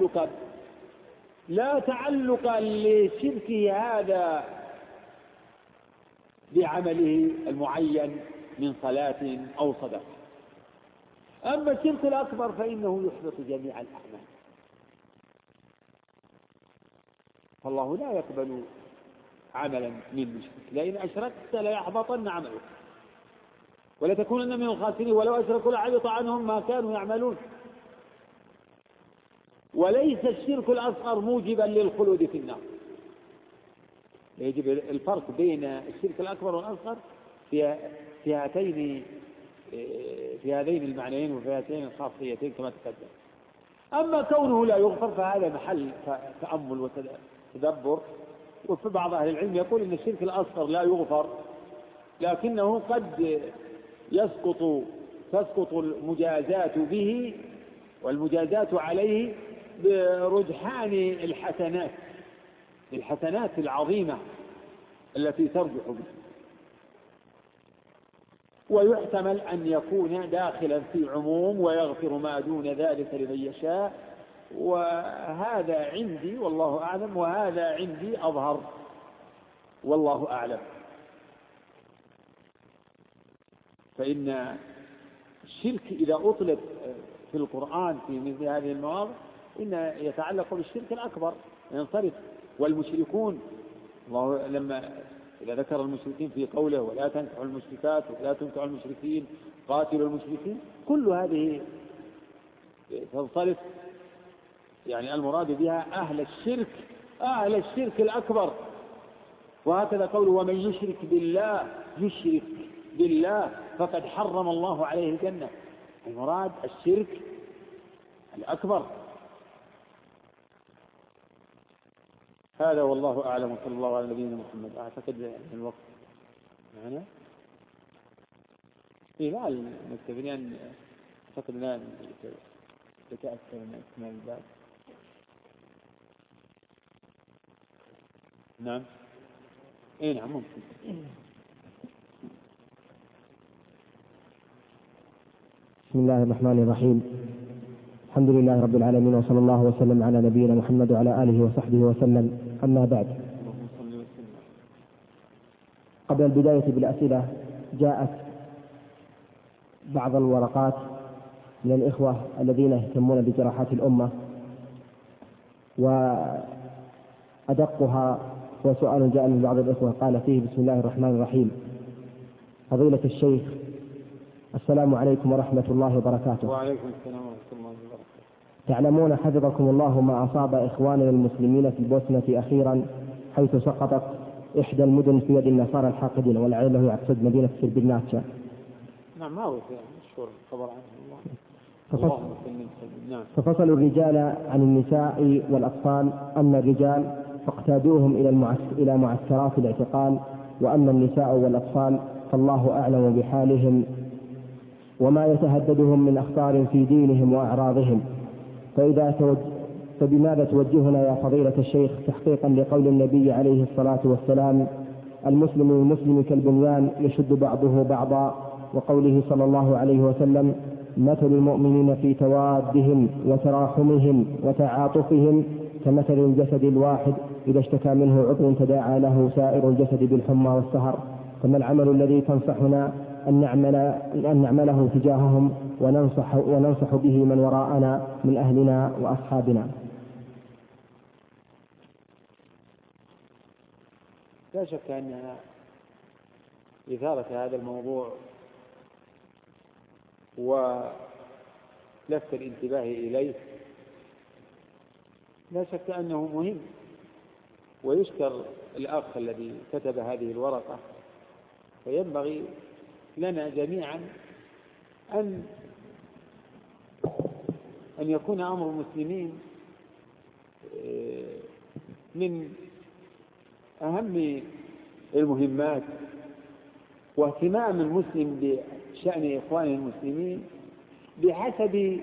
Speaker 1: لا تعلق لشركه هذا بعمله المعين من صلاة أو صدقة. أما الشرك الأكبر فإنه يحبط جميع الأعمال، فالله لا يقبل عملا من مشرك، لئن أشركت ليحبطن عملك ولتكونن من الخاسرين ولو أشركوا لحبط عنهم ما كانوا يعملون. وليس الشرك الأصغر موجبا للخلود في النار. يجب الفرق بين الشرك الأكبر والأصغر في هذين المعنيين وفي هاتين الخاصيتين كما تقدم. أما كونه لا يغفر فهذا محل تأمل وتدبر. وفي بعض أهل العلم يقول إن الشرك الأصغر لا يغفر، لكنه قد تسقط المجازات به والمجازات عليه برجحان الحسنات العظيمة التي ترجح به. ويحتمل أن يكون داخلا في عموم ويغفر ما دون ذلك لمن يشاء. وهذا عندي والله أعلم، وهذا عندي أظهر والله أعلم. فإن الشرك إذا أطلق في القرآن في مثل هذه المواضع إن يتعلق بالشرك الأكبر ينصرف. والمشركون، الله لما إذا ذكر المشركين في قوله ولا تنكحوا المشركات ولا تنكحوا المشركين قاتلوا المشركين، كل هذه تنصرف، يعني المراد بها أهل الشرك الأكبر. وهكذا قوله ومن يشرك بالله فقد حرم الله عليه الجنة. المراد الشرك الأكبر. هذا والله أعلم، وصلى الله على نبينا محمد. أعتقد الوقت معنا لا نكتفي، لأن أعتقد لا نتأكد من إكمال الباب. نعم نعم ممكن.
Speaker 3: بسم الله الرحمن الرحيم. الحمد لله رب العالمين، وصلى الله وسلم على نبينا محمد وعلى آله وصحبه وسلم. أما بعد، قبل البداية بالأسئلة جاءت بعض الورقات من الإخوة الذين يهتمون بجراحات الأمة، وأدقها هو سؤال جاء من بعض الإخوة قال فيه: بسم الله الرحمن الرحيم. فضيلة الشيخ، السلام عليكم ورحمة الله وبركاته.
Speaker 1: وعليكم السلام ورحمة الله وبركاته.
Speaker 3: تعلمون حفظكم الله ما أصاب إخواننا المسلمين في البوسنة أخيرا، حيث سقطت إحدى المدن في يد النصارى الحاقدين، والعيله يقصد مدينة سربيناتشا.
Speaker 1: نعم، ما هو مشهور الخبر عنه.
Speaker 3: ففصلوا الرجال عن النساء والأطفال. أما الرجال فاقتادوهم إلى معسكرات الاعتقال، وأما النساء والأطفال فالله أعلم بحالهم وما يتهددهم من أخطار في دينهم وأعراضهم. فبماذا توجهنا يا فضيلة الشيخ تحقيقا لقول النبي عليه الصلاة والسلام: المسلم للمسلم كالبنيان يشد بعضه بعضا، وقوله صلى الله عليه وسلم: مثل المؤمنين في توادهم وتراحمهم وتعاطفهم كمثل الجسد الواحد إذا اشتكى منه عضو تداعى له سائر الجسد بالحمى والسهر. فما العمل الذي تنصحنا أن نعمله تجاههم وننصح به من وراءنا من أهلنا وأصحابنا.
Speaker 1: لا شك أن إثارة هذا الموضوع ولفت الانتباه إليه لا شك أنه مهم، ويشكر الأخ الذي كتب هذه الورقة، فينبغي لنا جميعا أن يكون أمر المسلمين من أهم المهمات، واهتمام المسلم بشأن إخوانه المسلمين بحسب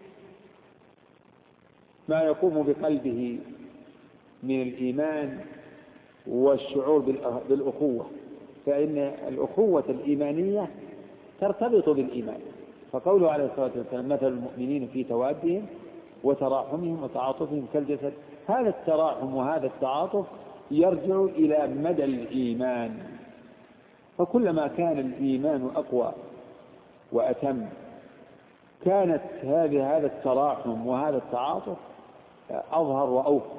Speaker 1: ما يقوم بقلبه من الإيمان والشعور بالأخوة، فإن الأخوة الإيمانية ترتبط بالإيمان. فقوله عليه الصلاة والسلام مثل المؤمنين في توادهم وتراحمهم وتعاطفهم كالجسد، هذا التراحم وهذا التعاطف يرجع إلى مدى الإيمان، فكلما كان الإيمان أقوى وأتم كانت هذا التراحم وهذا التعاطف أظهر وأوفى،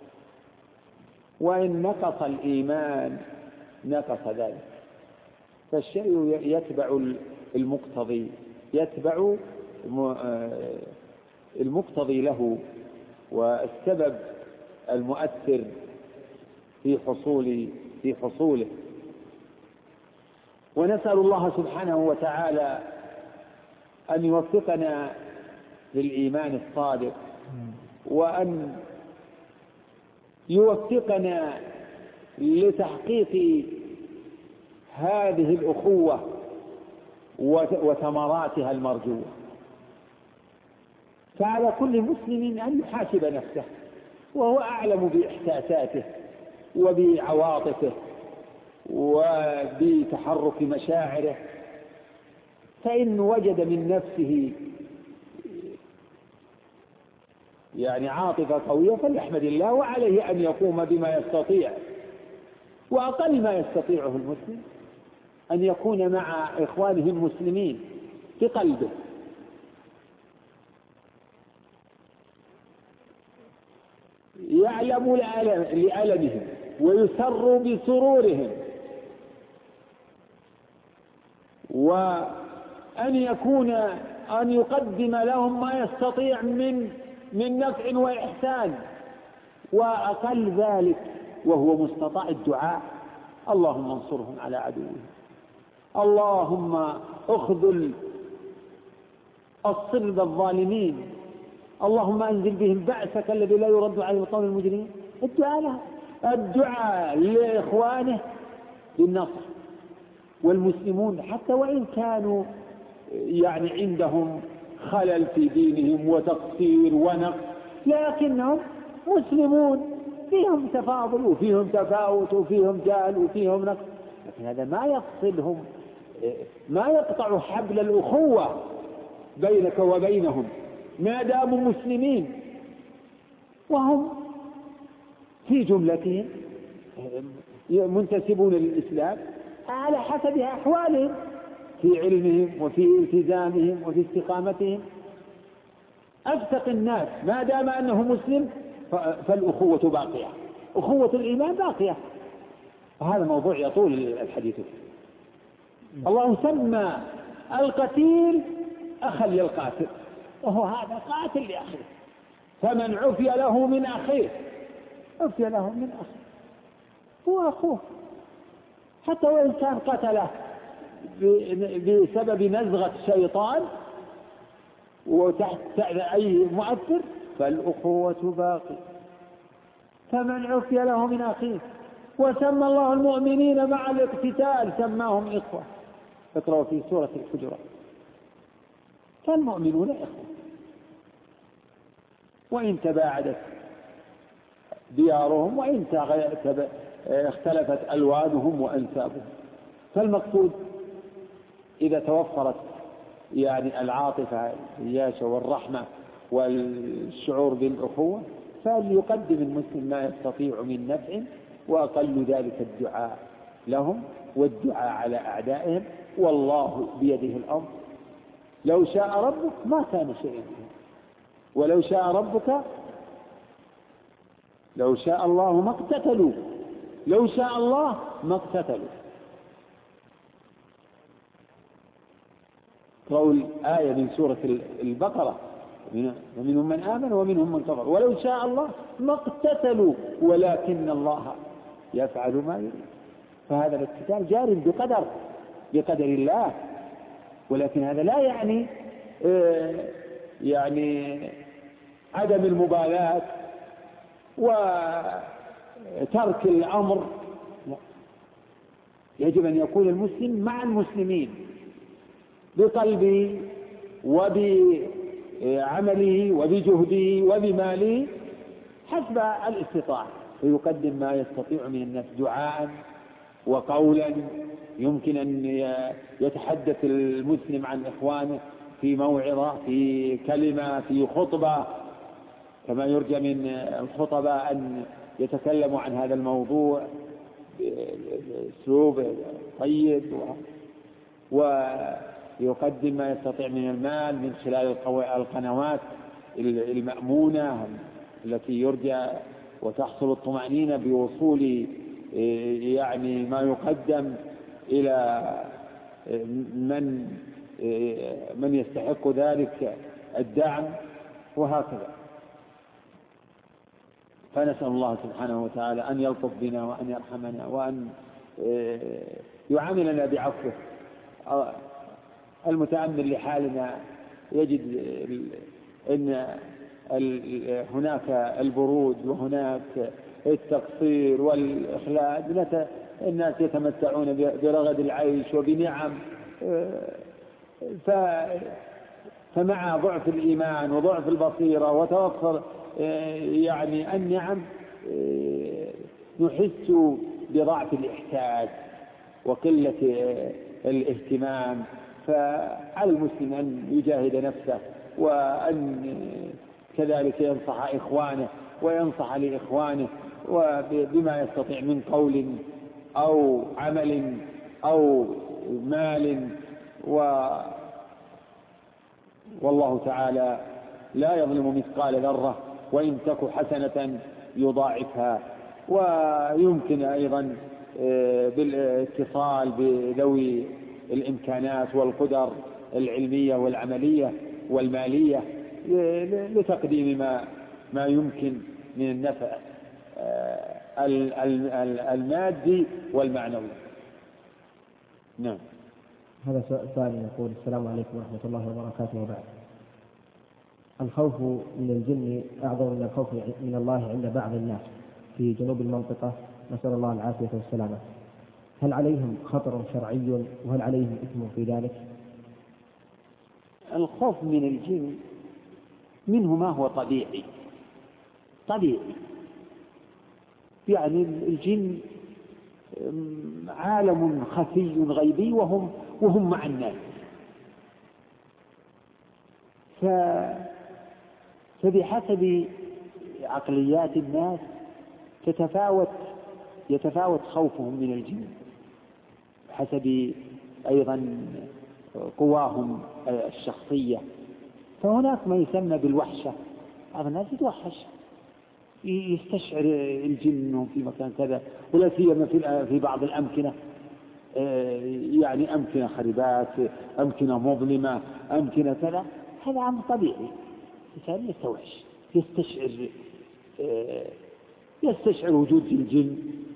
Speaker 1: وإن نقص الإيمان نقص ذلك. فالشيء يتبع المقتضي له والسبب المؤثر في حصوله. ونسأل الله سبحانه وتعالى أن يوفقنا للإيمان الصادق، وأن يوفقنا لتحقيق هذه الأخوة وثمراتها المرجوة. فعلى كل مسلم أن يحاسب نفسه، وهو أعلم بإحساساته وبعواطفه وبتحرك مشاعره، فإن وجد من نفسه عاطفة قوية فليحمد الله، وعليه أن يقوم بما يستطيع. وأقل ما يستطيعه المسلم أن يكون مع إخوانه المسلمين بقلبه، يعلم لألمهم ويسر بسرورهم، وأن يقدم لهم ما يستطيع من نفع وإحسان، وأقل ذلك وهو مستطاع الدعاء: اللهم انصرهم على عدوهم، اللهم اخذل الصلب الظالمين، اللهم انزل بهم بأسك الذي لا يرد عليه القوم المجرمين. الدعاء لإخوانه بالنصر. والمسلمون حتى وإن كانوا عندهم خلل في دينهم وتقصير ونقص، لكنهم مسلمون، فيهم تفاضل وفيهم تفاوت وفيهم جهل وفيهم نقص، لكن هذا ما يفصلهم، ما يقطع حبل الأخوة بينك وبينهم ما داموا مسلمين، وهم في جملتهم منتسبون للإسلام على حسب أحوالهم في علمهم وفي التزامهم وفي استقامتهم. أفتق الناس ما دام أنه مسلم فالأخوة باقية، أخوة الإيمان باقية. وهذا موضوع يطول الحديث فيه. الله سمى القتيل أخا للقاتل، وهو هذا قاتل لأخيه، فمن عفي له من أخيه عفي له من أخيه، هو أخوه، حتى وإن كان قتله بسبب نزغة شيطان وتحت أي مؤثر، فالأخوة باقي. فمن عفي له من أخيه. وسمى الله المؤمنين مع الاقتتال سماهم إخوة، اقرأوا في سورة الحجرات. فالمؤمنون إخوة، وإن تباعدت ديارهم وإن اختلفت ألوانهم وأنسابهم. فالمقصود إذا توفرت العاطفة الياشة والرحمة والشعور بالأخوة، فليقدم المسلم ما يستطيع من نفع، وأقل ذلك الدعاء لهم والدعاء على أعدائهم، والله بيده الأمر، لو شاء ربك ما كان شيئا، ولو شاء ربك لو شاء الله ما اقتتلوا، لو شاء الله ما اقتتلوا. قول آية من سورة البقرة ومنهم من آمن ومنهم من كفر ولو شاء الله ما اقتتلوا ولكن الله يفعل ما يريد. فهذا الاقتتال جار بقدر الله، ولكن هذا لا يعني عدم المبالاة وترك الأمر. يجب أن يكون المسلم مع المسلمين بقلبه وبعمله وبجهده وبماله حسب الاستطاعة، ويقدم ما يستطيع من الناس دعاء وقولا. يمكن أن يتحدث المسلم عن إخوانه في موعظة، في كلمة، في خطبة، كما يرجى من الخطباء أن يتكلموا عن هذا الموضوع بأسلوب طيب، ويقدم ما يستطيع من المال من خلال القنوات المأمونة التي يرجى وتحصل الطمأنينة بوصول يعني ما يقدم إلى من يستحق ذلك الدعم، وهكذا. فنسأل الله سبحانه وتعالى أن يلطف بنا وأن يرحمنا وأن يعاملنا بعفوه. المتأمل لحالنا يجد أن هناك البرود وهناك التقصير والإخلاد، الناس يتمتعون برغد العيش وبنعم، فمع ضعف الإيمان وضعف البصيرة وتوفر يعني النعم نحس بضعف الإحساس وقلة الاهتمام. فعلى المسلم أن يجاهد نفسه وأن كذلك ينصح إخوانه وينصح لإخوانه وبما يستطيع من قول أو عمل أو مال، والله تعالى لا يظلم مثقال ذرة وإن تك حسنة يضاعفها. ويمكن أيضا بالاتصال بذوي الإمكانات والقدر العلمية والعملية والمالية لتقديم ما يمكن من النفع المادي والمعنوي. نعم.
Speaker 3: هذا سؤال يقول: السلام عليكم ورحمة الله وبركاته، وبعد. الخوف من الجن أعظم من الخوف من الله عند بعض الناس في جنوب المنطقة، نسأل الله العافية والسلامة. هل عليهم خطر شرعي وهل عليهم إثم في ذلك؟
Speaker 1: الخوف من الجن منه ما هو طبيعي، يعني الجن عالم خفي غيبي وهم مع الناس، فبحسب عقليات الناس يتفاوت خوفهم من الجن حسب أيضا قواهم الشخصية. فهناك ما يسمى بالوحشة، بعض الناس يتوحش، يستشعر الجن في مكان كذا، ولا سيما في بعض الأمكنة، يعني أمكنة خربات، أمكنة مظلمة، أمكنة كذا. هذا أمر طبيعي، الإنسان يستوحش، يستشعر وجود الجن،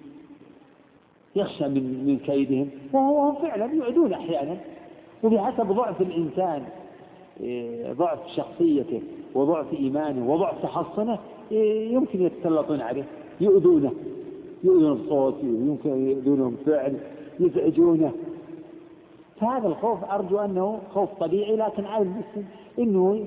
Speaker 1: يخشى من كيدهم، وهم فعلا يعدون أحيانا. وبحسب ضعف الإنسان، ضعف شخصيته وضعف إيمانه وضعف تحصنه، يمكن يتسلطون عليه، يؤذونه الصوت، يمكن يؤذونهم فعل، يزعجونه. فهذا الخوف أرجو أنه خوف طبيعي، لكن على المسلم أنه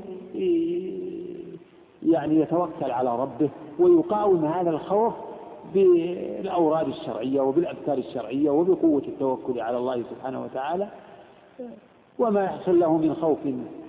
Speaker 1: يعني يتوكل على ربه ويقاوم هذا الخوف بالأوراد الشرعية وبالأذكار الشرعية وبقوة التوكل على الله سبحانه وتعالى. وما يحصل له من خوف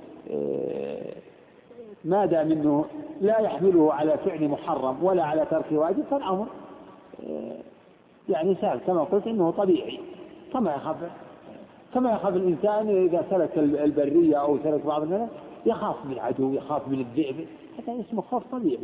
Speaker 1: ما دام منه لا يحمله على فعل محرم ولا على ترك واجب، فالأمر يعني سهل، كما قلت إنه طبيعي، كما يخاف كما يخاف الإنسان إذا سلك البرية أو سلك بعض الناس يخاف من العدو، يخاف من الذئب، هذا اسمه خوف طبيعي.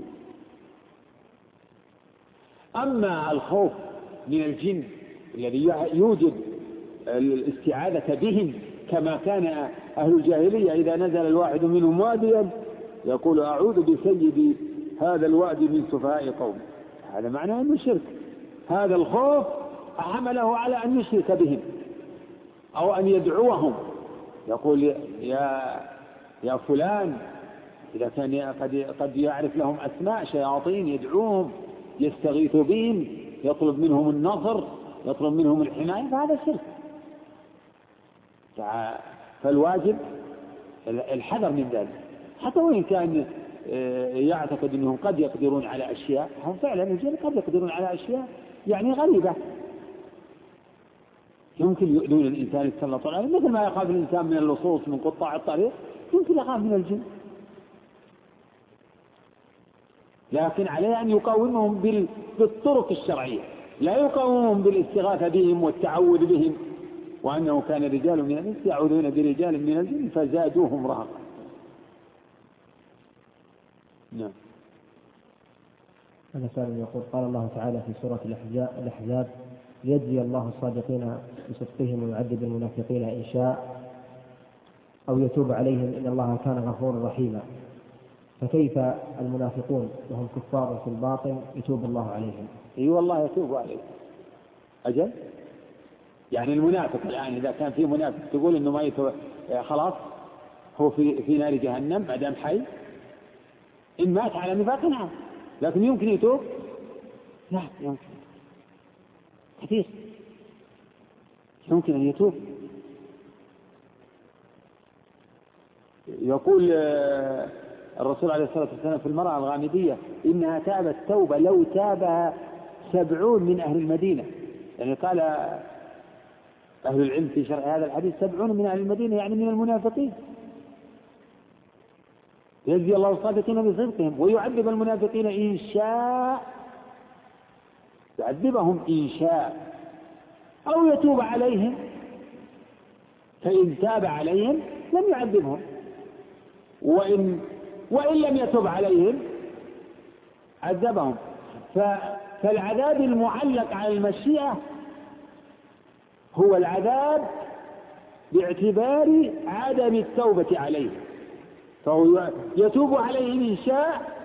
Speaker 1: أما الخوف من الجن الذي يوجب الاستعاذة بهم كما كان أهل الجاهلية إذا نزل الواحد منهم واديا يقول أعوذ بسيد هذا الوادي من سفهاء قوم، هذا معناه أنه شرك. هذا الخوف حمله على أن يشرك بهم أو أن يدعوهم، يقول يا فلان، إذا كان قد يعرف لهم أسماء شياطين يدعوهم يستغيث بهم يطلب منهم النصر يطلب منهم الحماية، فهذا شرك. فالواجب الحذر من ذلك، حتى وإن كان يعتقد أنهم قد يقدرون على أشياء، هم فعلا الجن قد يقدرون على أشياء يعني غريبة، يمكن يؤذون الإنسان يتسلط عليه، مثل ما يخاف الإنسان من اللصوص من قطاع الطريق يمكن يخاف من الجن، لكن عليه أن يقاومهم بالطرق الشرعية، لا يقاومهم بالاستغاثة بهم والتعوذ بهم، وأنه كان رجال من الإنس يعوذون برجال من الجن فزادوهم رهقا. نعم.
Speaker 3: هذا سؤال يقول قال الله تعالى في سورة الأحزاب ليجزي الله الصادقين بصدقهم ويعذب المنافقين إن شاء أو يتوب عليهم إن الله كان غفورا رحيما، فكيف المنافقون وهم كفار في الباطن يتوب الله عليهم؟
Speaker 1: اي والله يتوب عليهم. أجل يعني المنافق الآن إذا كان في منافق تقول إنه ما يتوب خلاص هو في نار جهنم ما دام حي، إن مات على نفاق نعم، لكن يمكن يتوب؟ لا يمكن كثير يمكن أن يتوب. يقول الرسول عليه الصلاة والسلام في المرأة الغامدية إنها تابت توبة لو تابها 70 من أهل المدينة، يعني قال أهل العلم في شرح هذا الحديث 70 من أهل المدينة يعني من المنافقين. يجزي الله الصادقين بصدقهم ويعذب المنافقين إن شاء، يعذبهم إن شاء أو يتوب عليهم، فإن تاب عليهم لم يعذبهم، وإن لم يتوب عليهم عذبهم. فالعذاب المعلق على المشيئة هو العذاب باعتبار عدم التوبة عليه، فهو يتوب عليهم إن شاء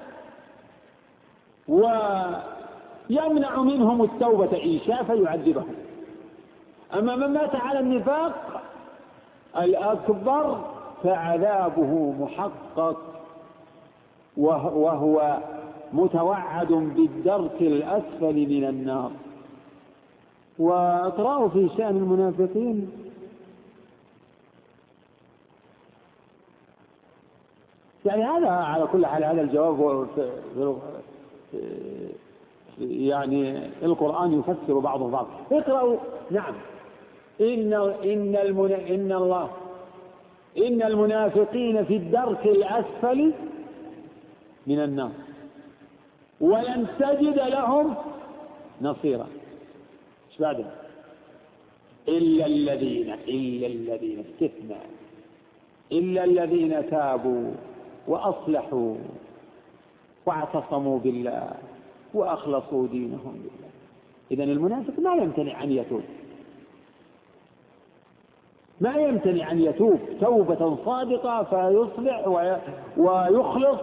Speaker 1: ويمنع منهم التوبة إن شاء فيعذبهم. أما من مات على النفاق الأكبر فعذابه محقق وهو متوعد بالدرك الأسفل من النار. وأقرأوا في شأن المنافقين يعني هذا على كل حال هذا الجواب يعني القرآن يفسر بعضه بعض. اقرأوا. نعم. إن المنافقين في الدرك الأسفل من النار ولن تجد لهم نصيرا. ايش بعده؟ إلا الذين استثناء إلا الذين تابوا وأصلحوا واعتصموا بالله وأخلصوا دينهم بالله. إذن المنافق ما يمتنع أن يتوب، ما يمتنع أن يتوب توبة صادقة فيصلح ويخلص،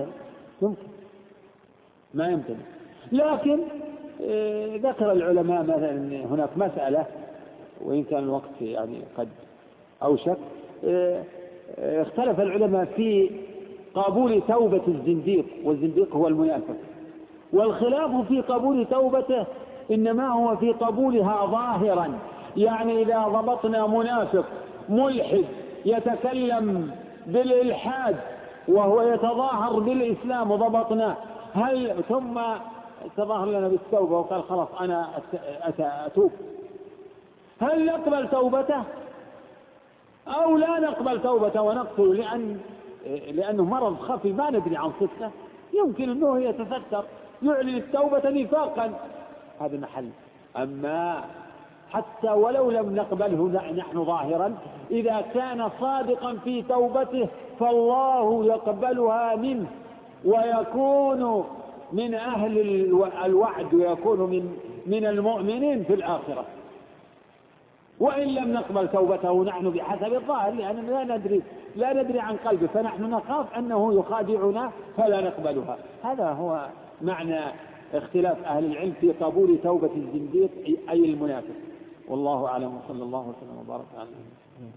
Speaker 1: ما يمتنع. لكن ذكر العلماء مثلا هناك مسألة وإن كان الوقت يعني قد أوشك، اختلف العلماء في قبول توبة الزنديق، والزنديق هو المنافق، والخلاف في قبول توبته إنما هو في قبولها ظاهرا. يعني إذا ضبطنا منافق ملحد يتكلم بالإلحاد وهو يتظاهر بالإسلام وضبطناه، هل ثم تظاهر لنا بالتوبة وقال خلاص أنا أتوب، هل نقبل توبته أو لا نقبل توبته ونقتل لأنه مرض خفي ما ندري عن صدقه، يمكن أنه يتستر يعلن التوبة نفاقا، هذا محل. أما حتى ولو لم نقبله نحن ظاهرا، إذا كان صادقا في توبته فالله يقبلها منه ويكون من أهل الوعد ويكون من المؤمنين في الآخرة. وإن لم نقبل توبته نحن بحسب الظاهر، لأننا لا ندري عن قلبه، فنحن نخاف أنه يخادعنا فلا نقبلها. هذا هو معنى اختلاف أهل العلم في قبول توبة الزنديق أي المنافق. والله أعلم، وصلى الله وسلم وبارك على النبي.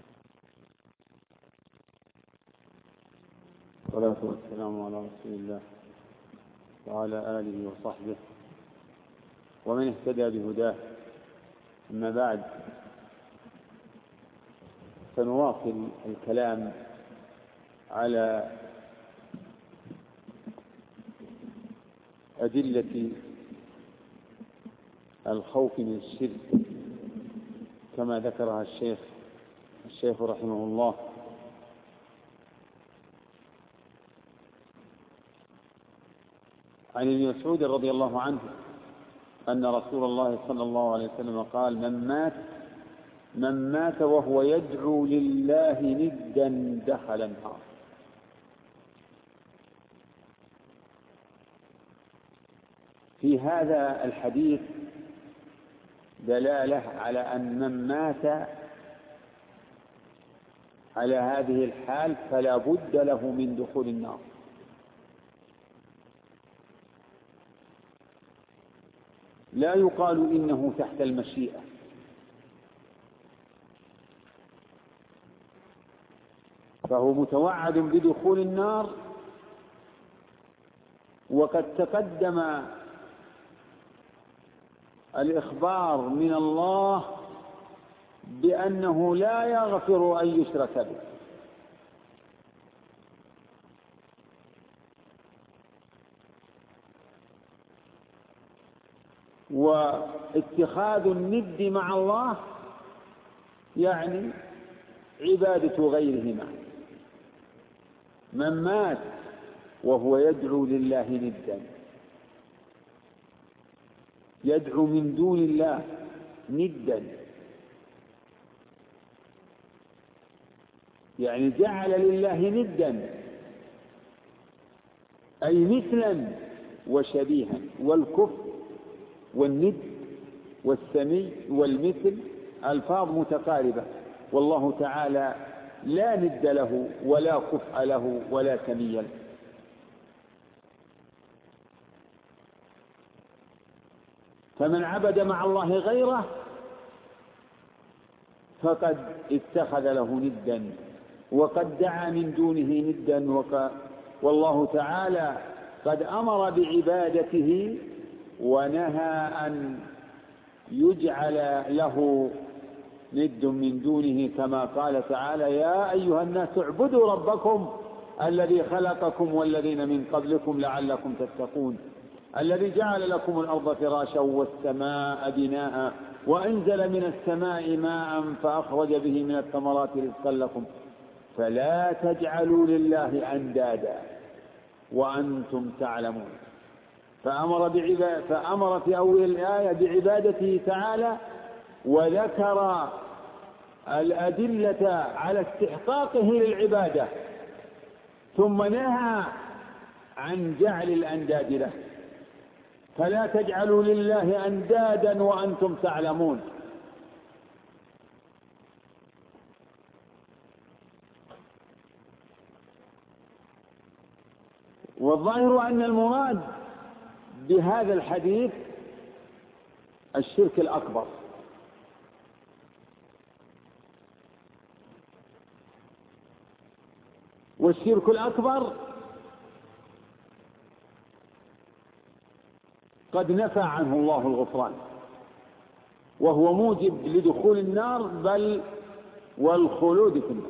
Speaker 1: والصلاة والسلام على رسول الله وعلى آله وصحبه ومن اهتدى بهداه. أما بعد، سنواصل الكلام على أدلة الخوف من الشرك كما ذكرها الشيخ رحمه الله. عن ابن مسعود رضي الله عنه أن رسول الله صلى الله عليه وسلم قال: من مات وهو يدعو لله ندا دخل النار. في هذا الحديث دلالة على أن من مات على هذه الحال فلا بد له من دخول النار. لا يقال إنه تحت المشيئة، فهو متوعد بدخول النار. وقد تقدم الإخبار من الله بأنه لا يغفر أن يشرك به، واتخاذ الند مع الله يعني عبادة غيره معه. من مات وهو يدعو لله ندا، يدعو من دون الله ندا، يعني جعل لله ندا أي مثلا وشبيها. والكفر والند والسمي والمثل ألفاظ متقاربة، والله تعالى لا ند له ولا كفء له ولا سمي له. فمن عبد مع الله غيره فقد اتخذ له ندا وقد دعا من دونه ندا، والله تعالى قد أمر بعبادته ونهى أن يجعل له ند من دونه، كما قال تعالى: يا أيها الناس اعبدوا ربكم الذي خلقكم والذين من قبلكم لعلكم تتقون، الذي جعل لكم الأرض فراشا والسماء بناء وأنزل من السماء ماء فأخرج به من الثمرات رزقا لكم فلا تجعلوا لله أندادا وأنتم تعلمون. فأمر في أول الآية بعبادته تعالى، وذكر الأدلة على استحقاقه للعبادة، ثم نهى عن جعل الأنداد له. فلا تجعلوا لله أندادا وأنتم تعلمون. والظاهر أن المراد بهذا الحديث الشرك الأكبر، والشرك الأكبر قد نفى عنه الله الغفران، وهو موجب لدخول النار بل والخلود في النار.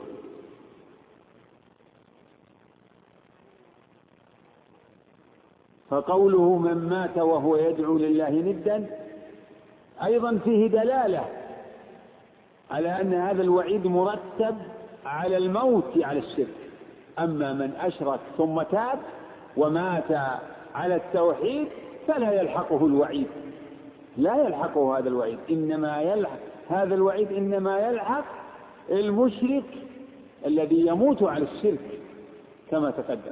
Speaker 1: فقوله من مات وهو يدعو لله ندا أيضا فيه دلالة على أن هذا الوعيد مرتب على الموت على الشرك. أما من أشرك ثم تاب ومات على التوحيد فلا يلحقه الوعيد، لا يلحقه هذا الوعيد، هذا الوعيد إنما يلحق المشرك الذي يموت على الشرك كما تقدم.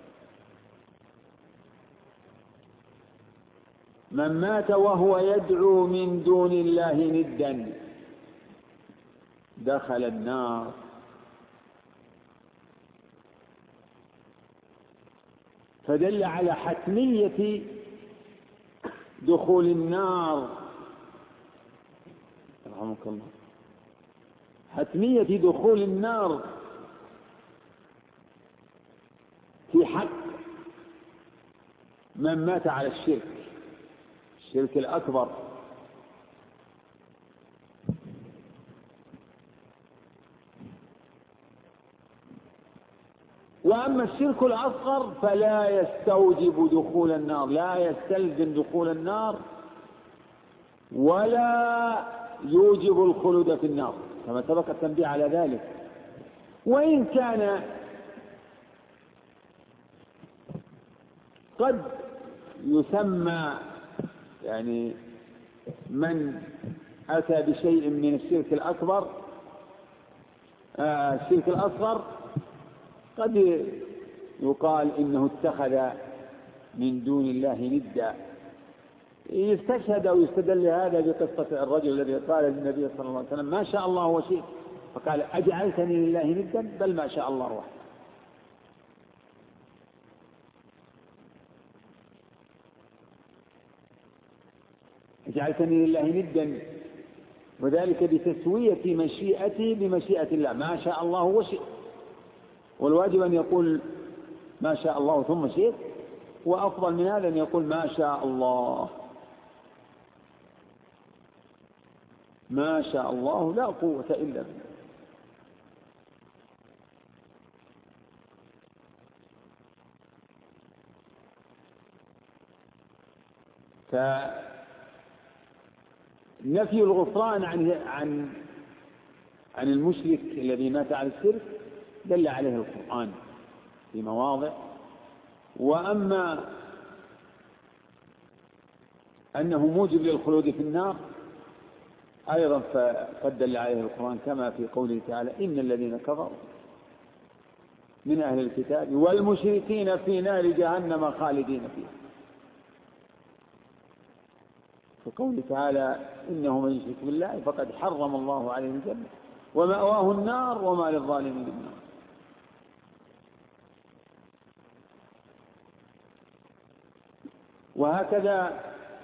Speaker 1: من مات وهو يدعو من دون الله ندا دخل النار. فدل على حتمية دخول النار، رحمك الله، حتمية دخول النار في حق من مات على الشرك الأكبر. وأما الشرك الأصغر فلا يستوجب دخول النار، لا يستلزم دخول النار ولا يوجب الخلود في النار كما سبق التنبيه على ذلك. وإن كان قد يسمى يعني من أتى بشيء من الشرك الأكبر الشرك الأصغر قد يقال إنه اتخذ من دون الله ندا. يستشهد أو يستدل هذا بقصة الرجل الذي قال للنبي صلى الله عليه وسلم ما شاء الله وشئت، فقال أجعلتني لله ندا بل ما شاء الله وحده. جعلتني لله ندا، وذلك بتسوية مشيئتي بمشيئة الله، ما شاء الله وشئت. والواجب أن يقول ما شاء الله ثم شئت، وأفضل من هذا أن يقول ما شاء الله، ما شاء الله لا قوة إلا بالله. فنفي الغفران عن المشرك الذي مات على الشرك دل عليه القرآن في مواضع. وأما أنه موجب للخلود في النار أيضا فقد دل عليه القرآن كما في قوله تعالى إن الذين كفروا من أهل الكتاب والمشركين في نار جهنم خالدين فيها. في قوله تعالى إنه من يشرك بالله فقد حرم الله عليه الجنة ومأواه النار وما للظالمين من نار. وهكذا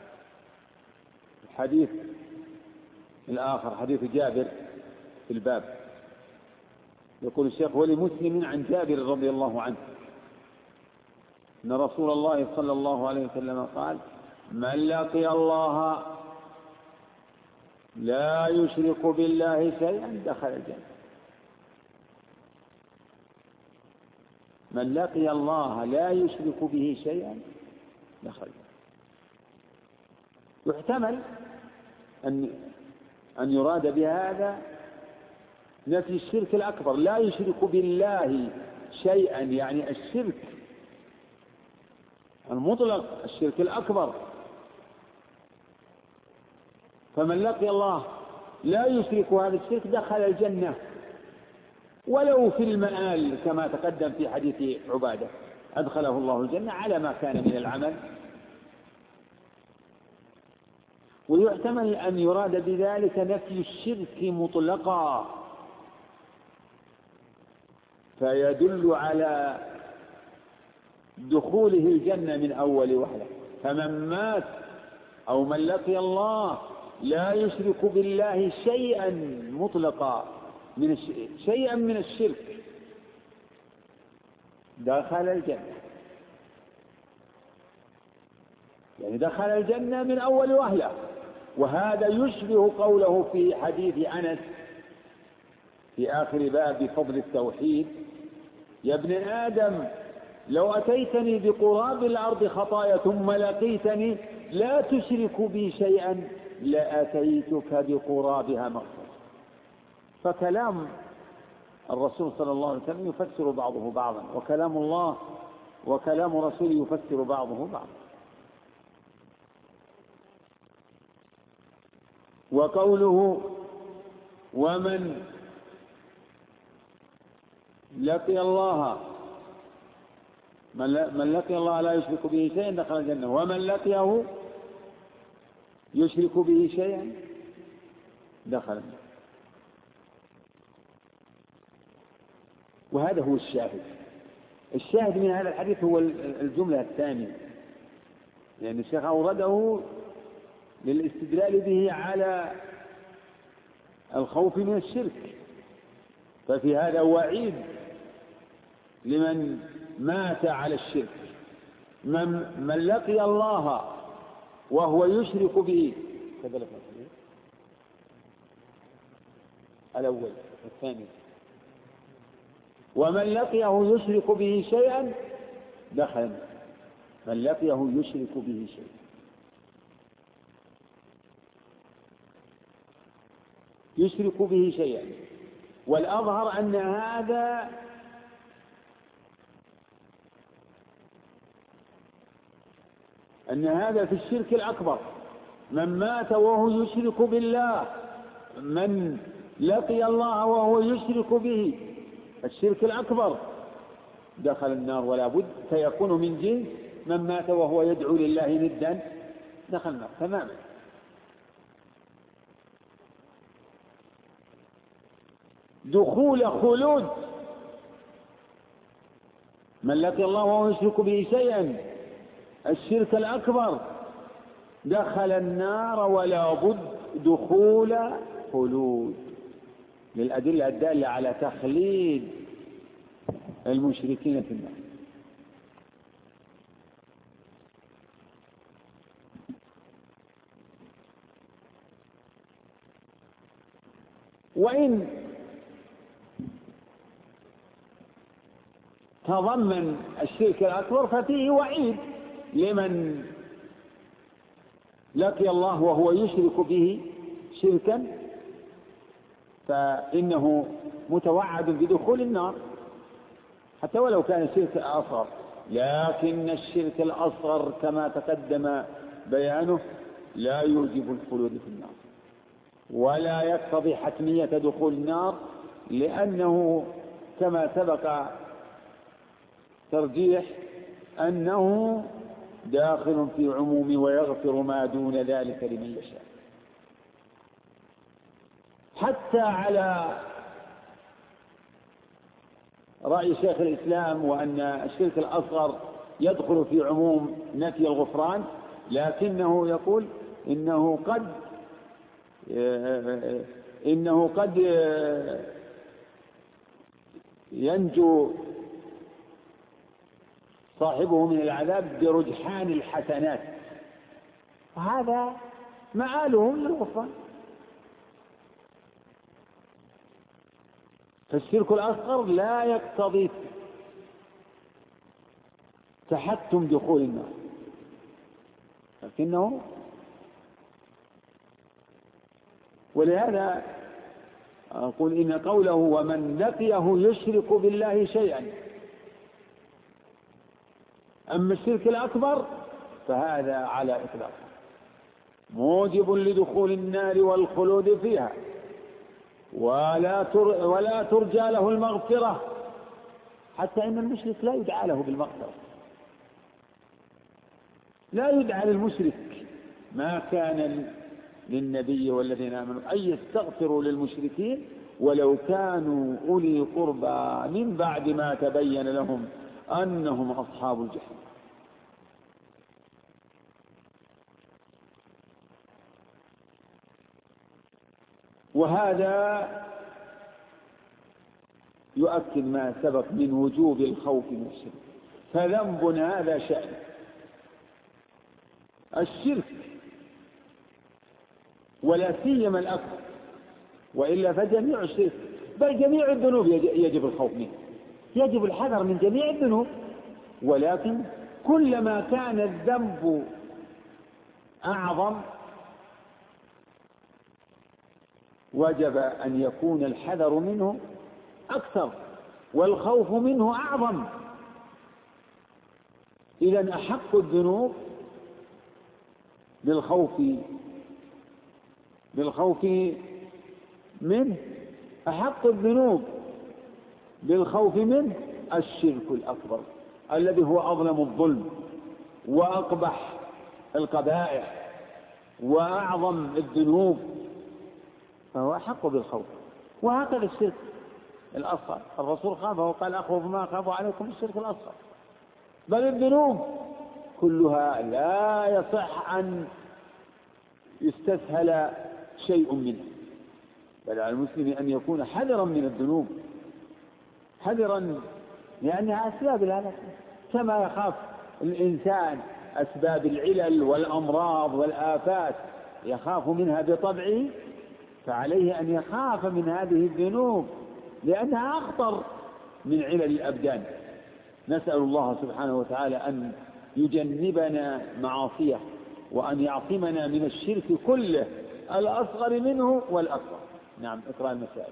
Speaker 1: الحديث الآخر حديث جابر في الباب، يقول الشيخ ولمسلم عن جابر رضي الله عنه أن رسول الله صلى الله عليه وسلم قال من لقي الله لا يشرك بالله شيئا دخل الجنة. من لقي الله لا يشرك به شيئا دخل الجنة. يحتمل أن يراد بهذا نفي الشرك الأكبر، لا يشرك بالله شيئا يعني الشرك المطلق، الشرك الأكبر. فمن لقي الله لا يشرك هذا الشرك دخل الجنة ولو في المآل كما تقدم في حديث عبادة أدخله الله الجنة على ما كان من العمل. ويحتمل أن يراد بذلك نفي الشرك مطلقا فيدل على دخوله الجنة من أول وهلة. فمن مات أو من لقي الله لا يشرك بالله شيئا مطلقا شيئا من الشرك دخل الجنة، يعني دخل الجنة من أول وهلة. وهذا يشبه قوله في حديث أنس في آخر باب بفضل التوحيد يا ابن آدم لو أتيتني بقراب الأرض خطايا ثم لقيتني لا تشرك بي شيئا لأتيتك بقرابها مغفرة. فكلام الرسول صلى الله عليه وسلم يفسر بعضه بعضا، وكلام الله وكلام رسوله يفسر بعضه بعضا. وقوله ومن لقي الله لا يشرك به شيئا دخل الجنة، ومن لقيه يشرك به شيئا دخل النار. وهذا هو الشاهد من هذا الحديث هو الجملة الثانية، لأن الشيخ أورده للاستدلال به على الخوف من الشرك، ففي هذا وعيد لمن مات على الشرك. من لقي الله وهو يشرك به، الأول الثاني، ومن لقيه يشرك به شيئا دخل، من لقيه يشرك به شيئا. يشرك به شيئا، والأظهر أن هذا في الشرك الأكبر. من مات وهو يشرك بالله، من لقي الله وهو يشرك به الشرك الأكبر دخل النار ولا بد، فيكون من جنس من مات وهو يدعو لله ندا دخل النار تماما. دخول خلود، من لقي الله وهو يشرك به شيئا الشرك الأكبر دخل النار ولا بد دخول خلود، للأدلة الدالة على تخليد المشركين في النار. وإن تضمن الشرك الأكبر ففيه وعيد لمن لقي الله وهو يشرك به شركا، فإنه متوعد بدخول النار حتى ولو كان الشرك الأصغر. لكن الشرك الأصغر كما تقدم بيانه لا يوجب الخلود في النار ولا يقتضي حتمية دخول النار، لأنه كما سبق ترجيح أنه داخل في عموم ويغفر ما دون ذلك لمن يشاء. حتى على رأي شيخ الإسلام وأن الشرك الأصغر يدخل في عموم نفي الغفران، لكنه يقول إنه قد ينجو صاحبه من العذاب برجحان الحسنات، وهذا مآله للغفران. فالشرك الأصغر لا يقتضي تحتم دخول النار، لكنه ولهذا أقول إن قوله ومن لقيه يشرك بالله شيئا، أما الشرك الأكبر فهذا على إطلاق موجب لدخول النار والخلود فيها، ولا ترجى له المغفرة، حتى إن المشرك لا يدعى له بالمغفرة، لا يدعى للمشرك. ما كان للنبي والذين آمنوا أن يستغفروا للمشركين ولو كانوا أولي قربى من بعد ما تبين لهم أنهم أصحاب الجحيم. وهذا يؤكد ما سبق من وجوب الخوف من الشرك، فذنب هذا شأن الشرك ولا سيما الأكبر، وإلا فجميع الشرك بل جميع الذنوب يجب الخوف منه، يجب الحذر من جميع الذنوب، ولكن كلما كان الذنب أعظم وجب أن يكون الحذر منه أكثر والخوف منه أعظم. إذن أحق الذنوب بالخوف بالخوف منه أحق الذنوب بالخوف منه الشرك الأكبر الذي هو أظلم الظلم وأقبح القبائح وأعظم الذنوب، فهو أحق بالخوف. وهكذا الشرك الأصغر الرسول خافه وقال أخوف ما أخاف عليكم الشرك الأصغر. بل الذنوب كلها لا يصح أن يستسهل شيء منها، بل على المسلم أن يكون حذرا من الذنوب، حذرا لأنها أسباب الهلاك، كما يخاف الإنسان أسباب العلل والأمراض والآفات يخاف منها بطبعه، فعليه أن يخاف من هذه الذنوب لأنها أخطر من علل الأبدان. نسأل الله سبحانه وتعالى أن يجنبنا معاصيه وأن يعصمنا من الشرك كله الأصغر منه والأكبر. نعم، اقرأ المسائل.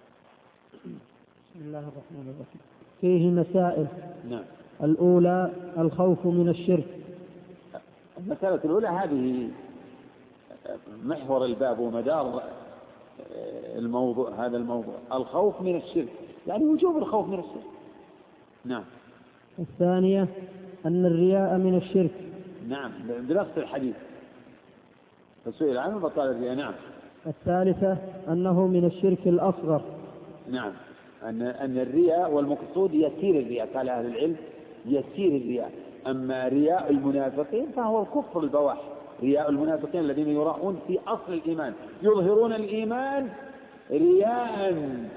Speaker 4: بسم الله الرحمن الرحيم. فيه مسائل.
Speaker 1: نعم.
Speaker 4: الأولى الخوف من الشرك.
Speaker 1: المسألة الأولى هذه محور الباب ومدار الموضوع، هذا الموضوع الخوف من الشرك، يعني وجوب الخوف من الشرك. نعم.
Speaker 4: الثانية أن الرياء من الشرك.
Speaker 1: نعم، بنفس الحديث فسئل عنه فقال الرياء. نعم.
Speaker 4: الثالثة أنه من الشرك الأصغر.
Speaker 1: نعم، أن الرياء والمقصود يسير الرياء، قال أهل العلم يسير الرياء، أما رياء المنافقين فهو الكفر البواح. رياء المنافقين الذين يراءون في أصل الإيمان، يظهرون الإيمان رياء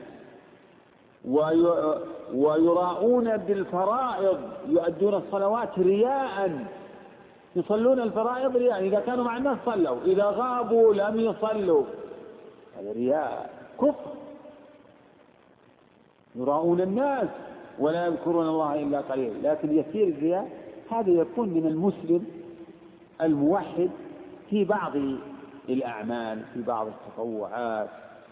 Speaker 1: ويراءون بالفرائض، يؤدون الصلوات رياء، يصلون الفرائض رياء، إذا كانوا مع الناس صلوا، إذا غابوا لم يصلوا، هذا رياء كفر. يراءون الناس ولا يذكرون الله إلا قليلا. لكن يسير الرياء هذا يكون من المسلم الموحد في بعض الأعمال، في بعض التطوعات.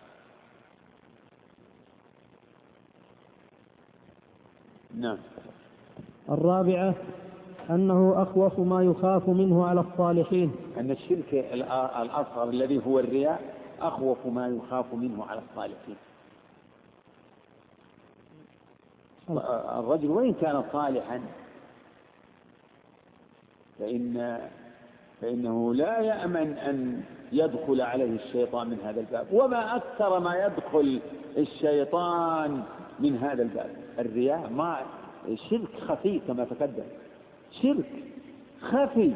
Speaker 1: نعم.
Speaker 4: الرابعة أنه أخوف ما يخاف منه على الصالحين.
Speaker 1: أن الشرك الأصغر الذي هو الرياء أخوف ما يخاف منه على الصالحين. الرجل وإن كان صالحا فإنه لا يأمن أن يدخل عليه الشيطان من هذا الباب، وما أكثر ما يدخل الشيطان من هذا الباب الرياء. ما شرك خفي كما تقدم، شرك خفي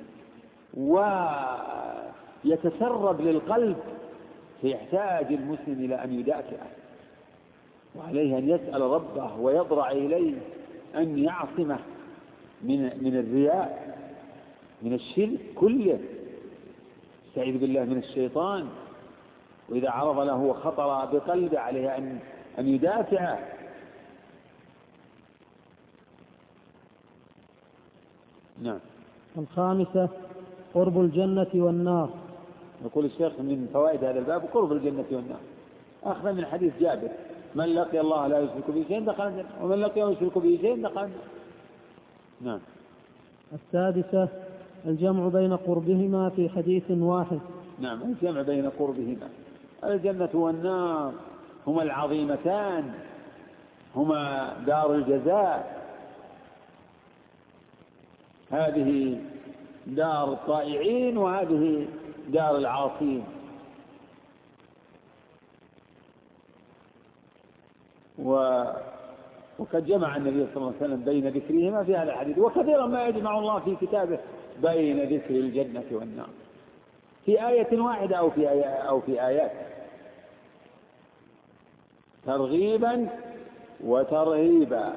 Speaker 1: ويتسرب للقلب، فيحتاج المسلم إلى أن يدافعه، وعليه أن يسأل ربه ويضرع إليه أن يعصمه من الرياء، من الشرك كله، استعيذ بالله من الشيطان. وإذا عرض له خطر بقلبه عليه أن يدافعه. نعم.
Speaker 4: الخامسة قرب الجنة والنار.
Speaker 1: يقول الشيخ من فوائد هذا الباب قرب الجنة والنار، أخذ من حديث جابر: من لقي الله لا يشرك به شيئا دخل الجنة، ومن لقيه يشرك به شيئا دخل الجنة. نعم.
Speaker 4: السادسة الجمع بين قربهما في حديث واحد.
Speaker 1: نعم، الجمع بين قربهما. الجنة والنار هما العظيمتان، هما دار الجزاء، هذه دار الطائعين وهذه دار العاصين. وقد جمع النبي صلى الله عليه وسلم بين ذكرهما في هذا الحديث، وكثيرا ما يجمع الله في كتابه بين ذكر الجنة والنار في آية واحدة أو في آيات، ترغيبا وترهيبا.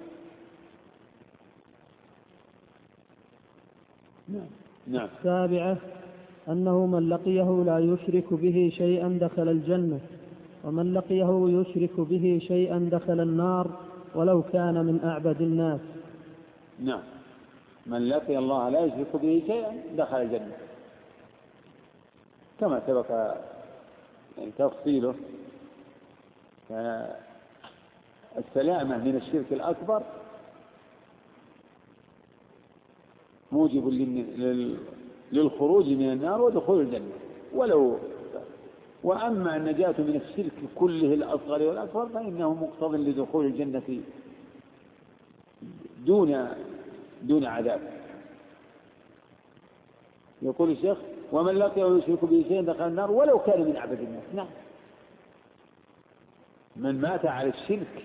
Speaker 1: نعم.
Speaker 4: السابعة أنه من لقيه لا يشرك به شيئا دخل الجنة، ومن لقيه يشرك به شيئا دخل النار ولو كان من أعبد الناس.
Speaker 1: نعم، من لقي الله لا يشرك به شيئا دخل الجنة، كما سبق تفصيله. السلامة من الشرك الأكبر موجب للخروج من النار ودخول الجنة، ولو وأما النجاة من الشرك كله الأصغر والأكبر فإنه مقتض لدخول الجنة دون عذاب. يقول الشيخ ومن لقيه يشرك به شيئا دخل النار ولو كان من أعبد الناس. نعم، من مات على الشرك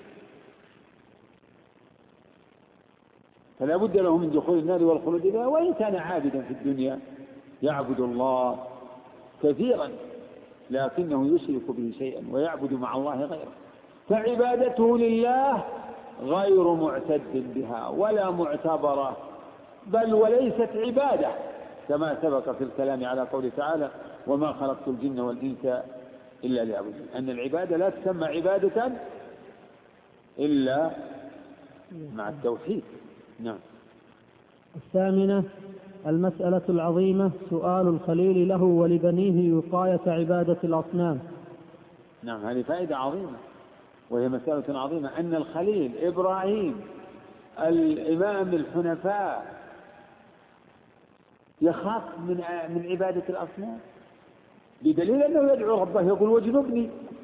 Speaker 1: فلا بد له من دخول النار والخلود بها، وإن كان عابدا في الدنيا يعبد الله كثيرا لكنه يشرك به شيئا ويعبد مع الله غيره، فعبادته لله غير معتد بها ولا معتبرة، بل وليست عبادة، كما سبق في الكلام على قوله تعالى وما خلقت الجن والإنس إلا ليعبدون، أن العبادة لا تسمى عبادة إلا مع التوحيد. نعم.
Speaker 4: الثامنة المسألة العظيمة سؤال الخليل له ولبنيه وقاية عبادة الأصنام.
Speaker 1: نعم، هذه فائدة عظيمة وهي مسألة عظيمة، أن الخليل إبراهيم الإمام الحنفاء يخاف من عبادة الأصنام، بدليل أنه يدعو ربه يقول واجنبني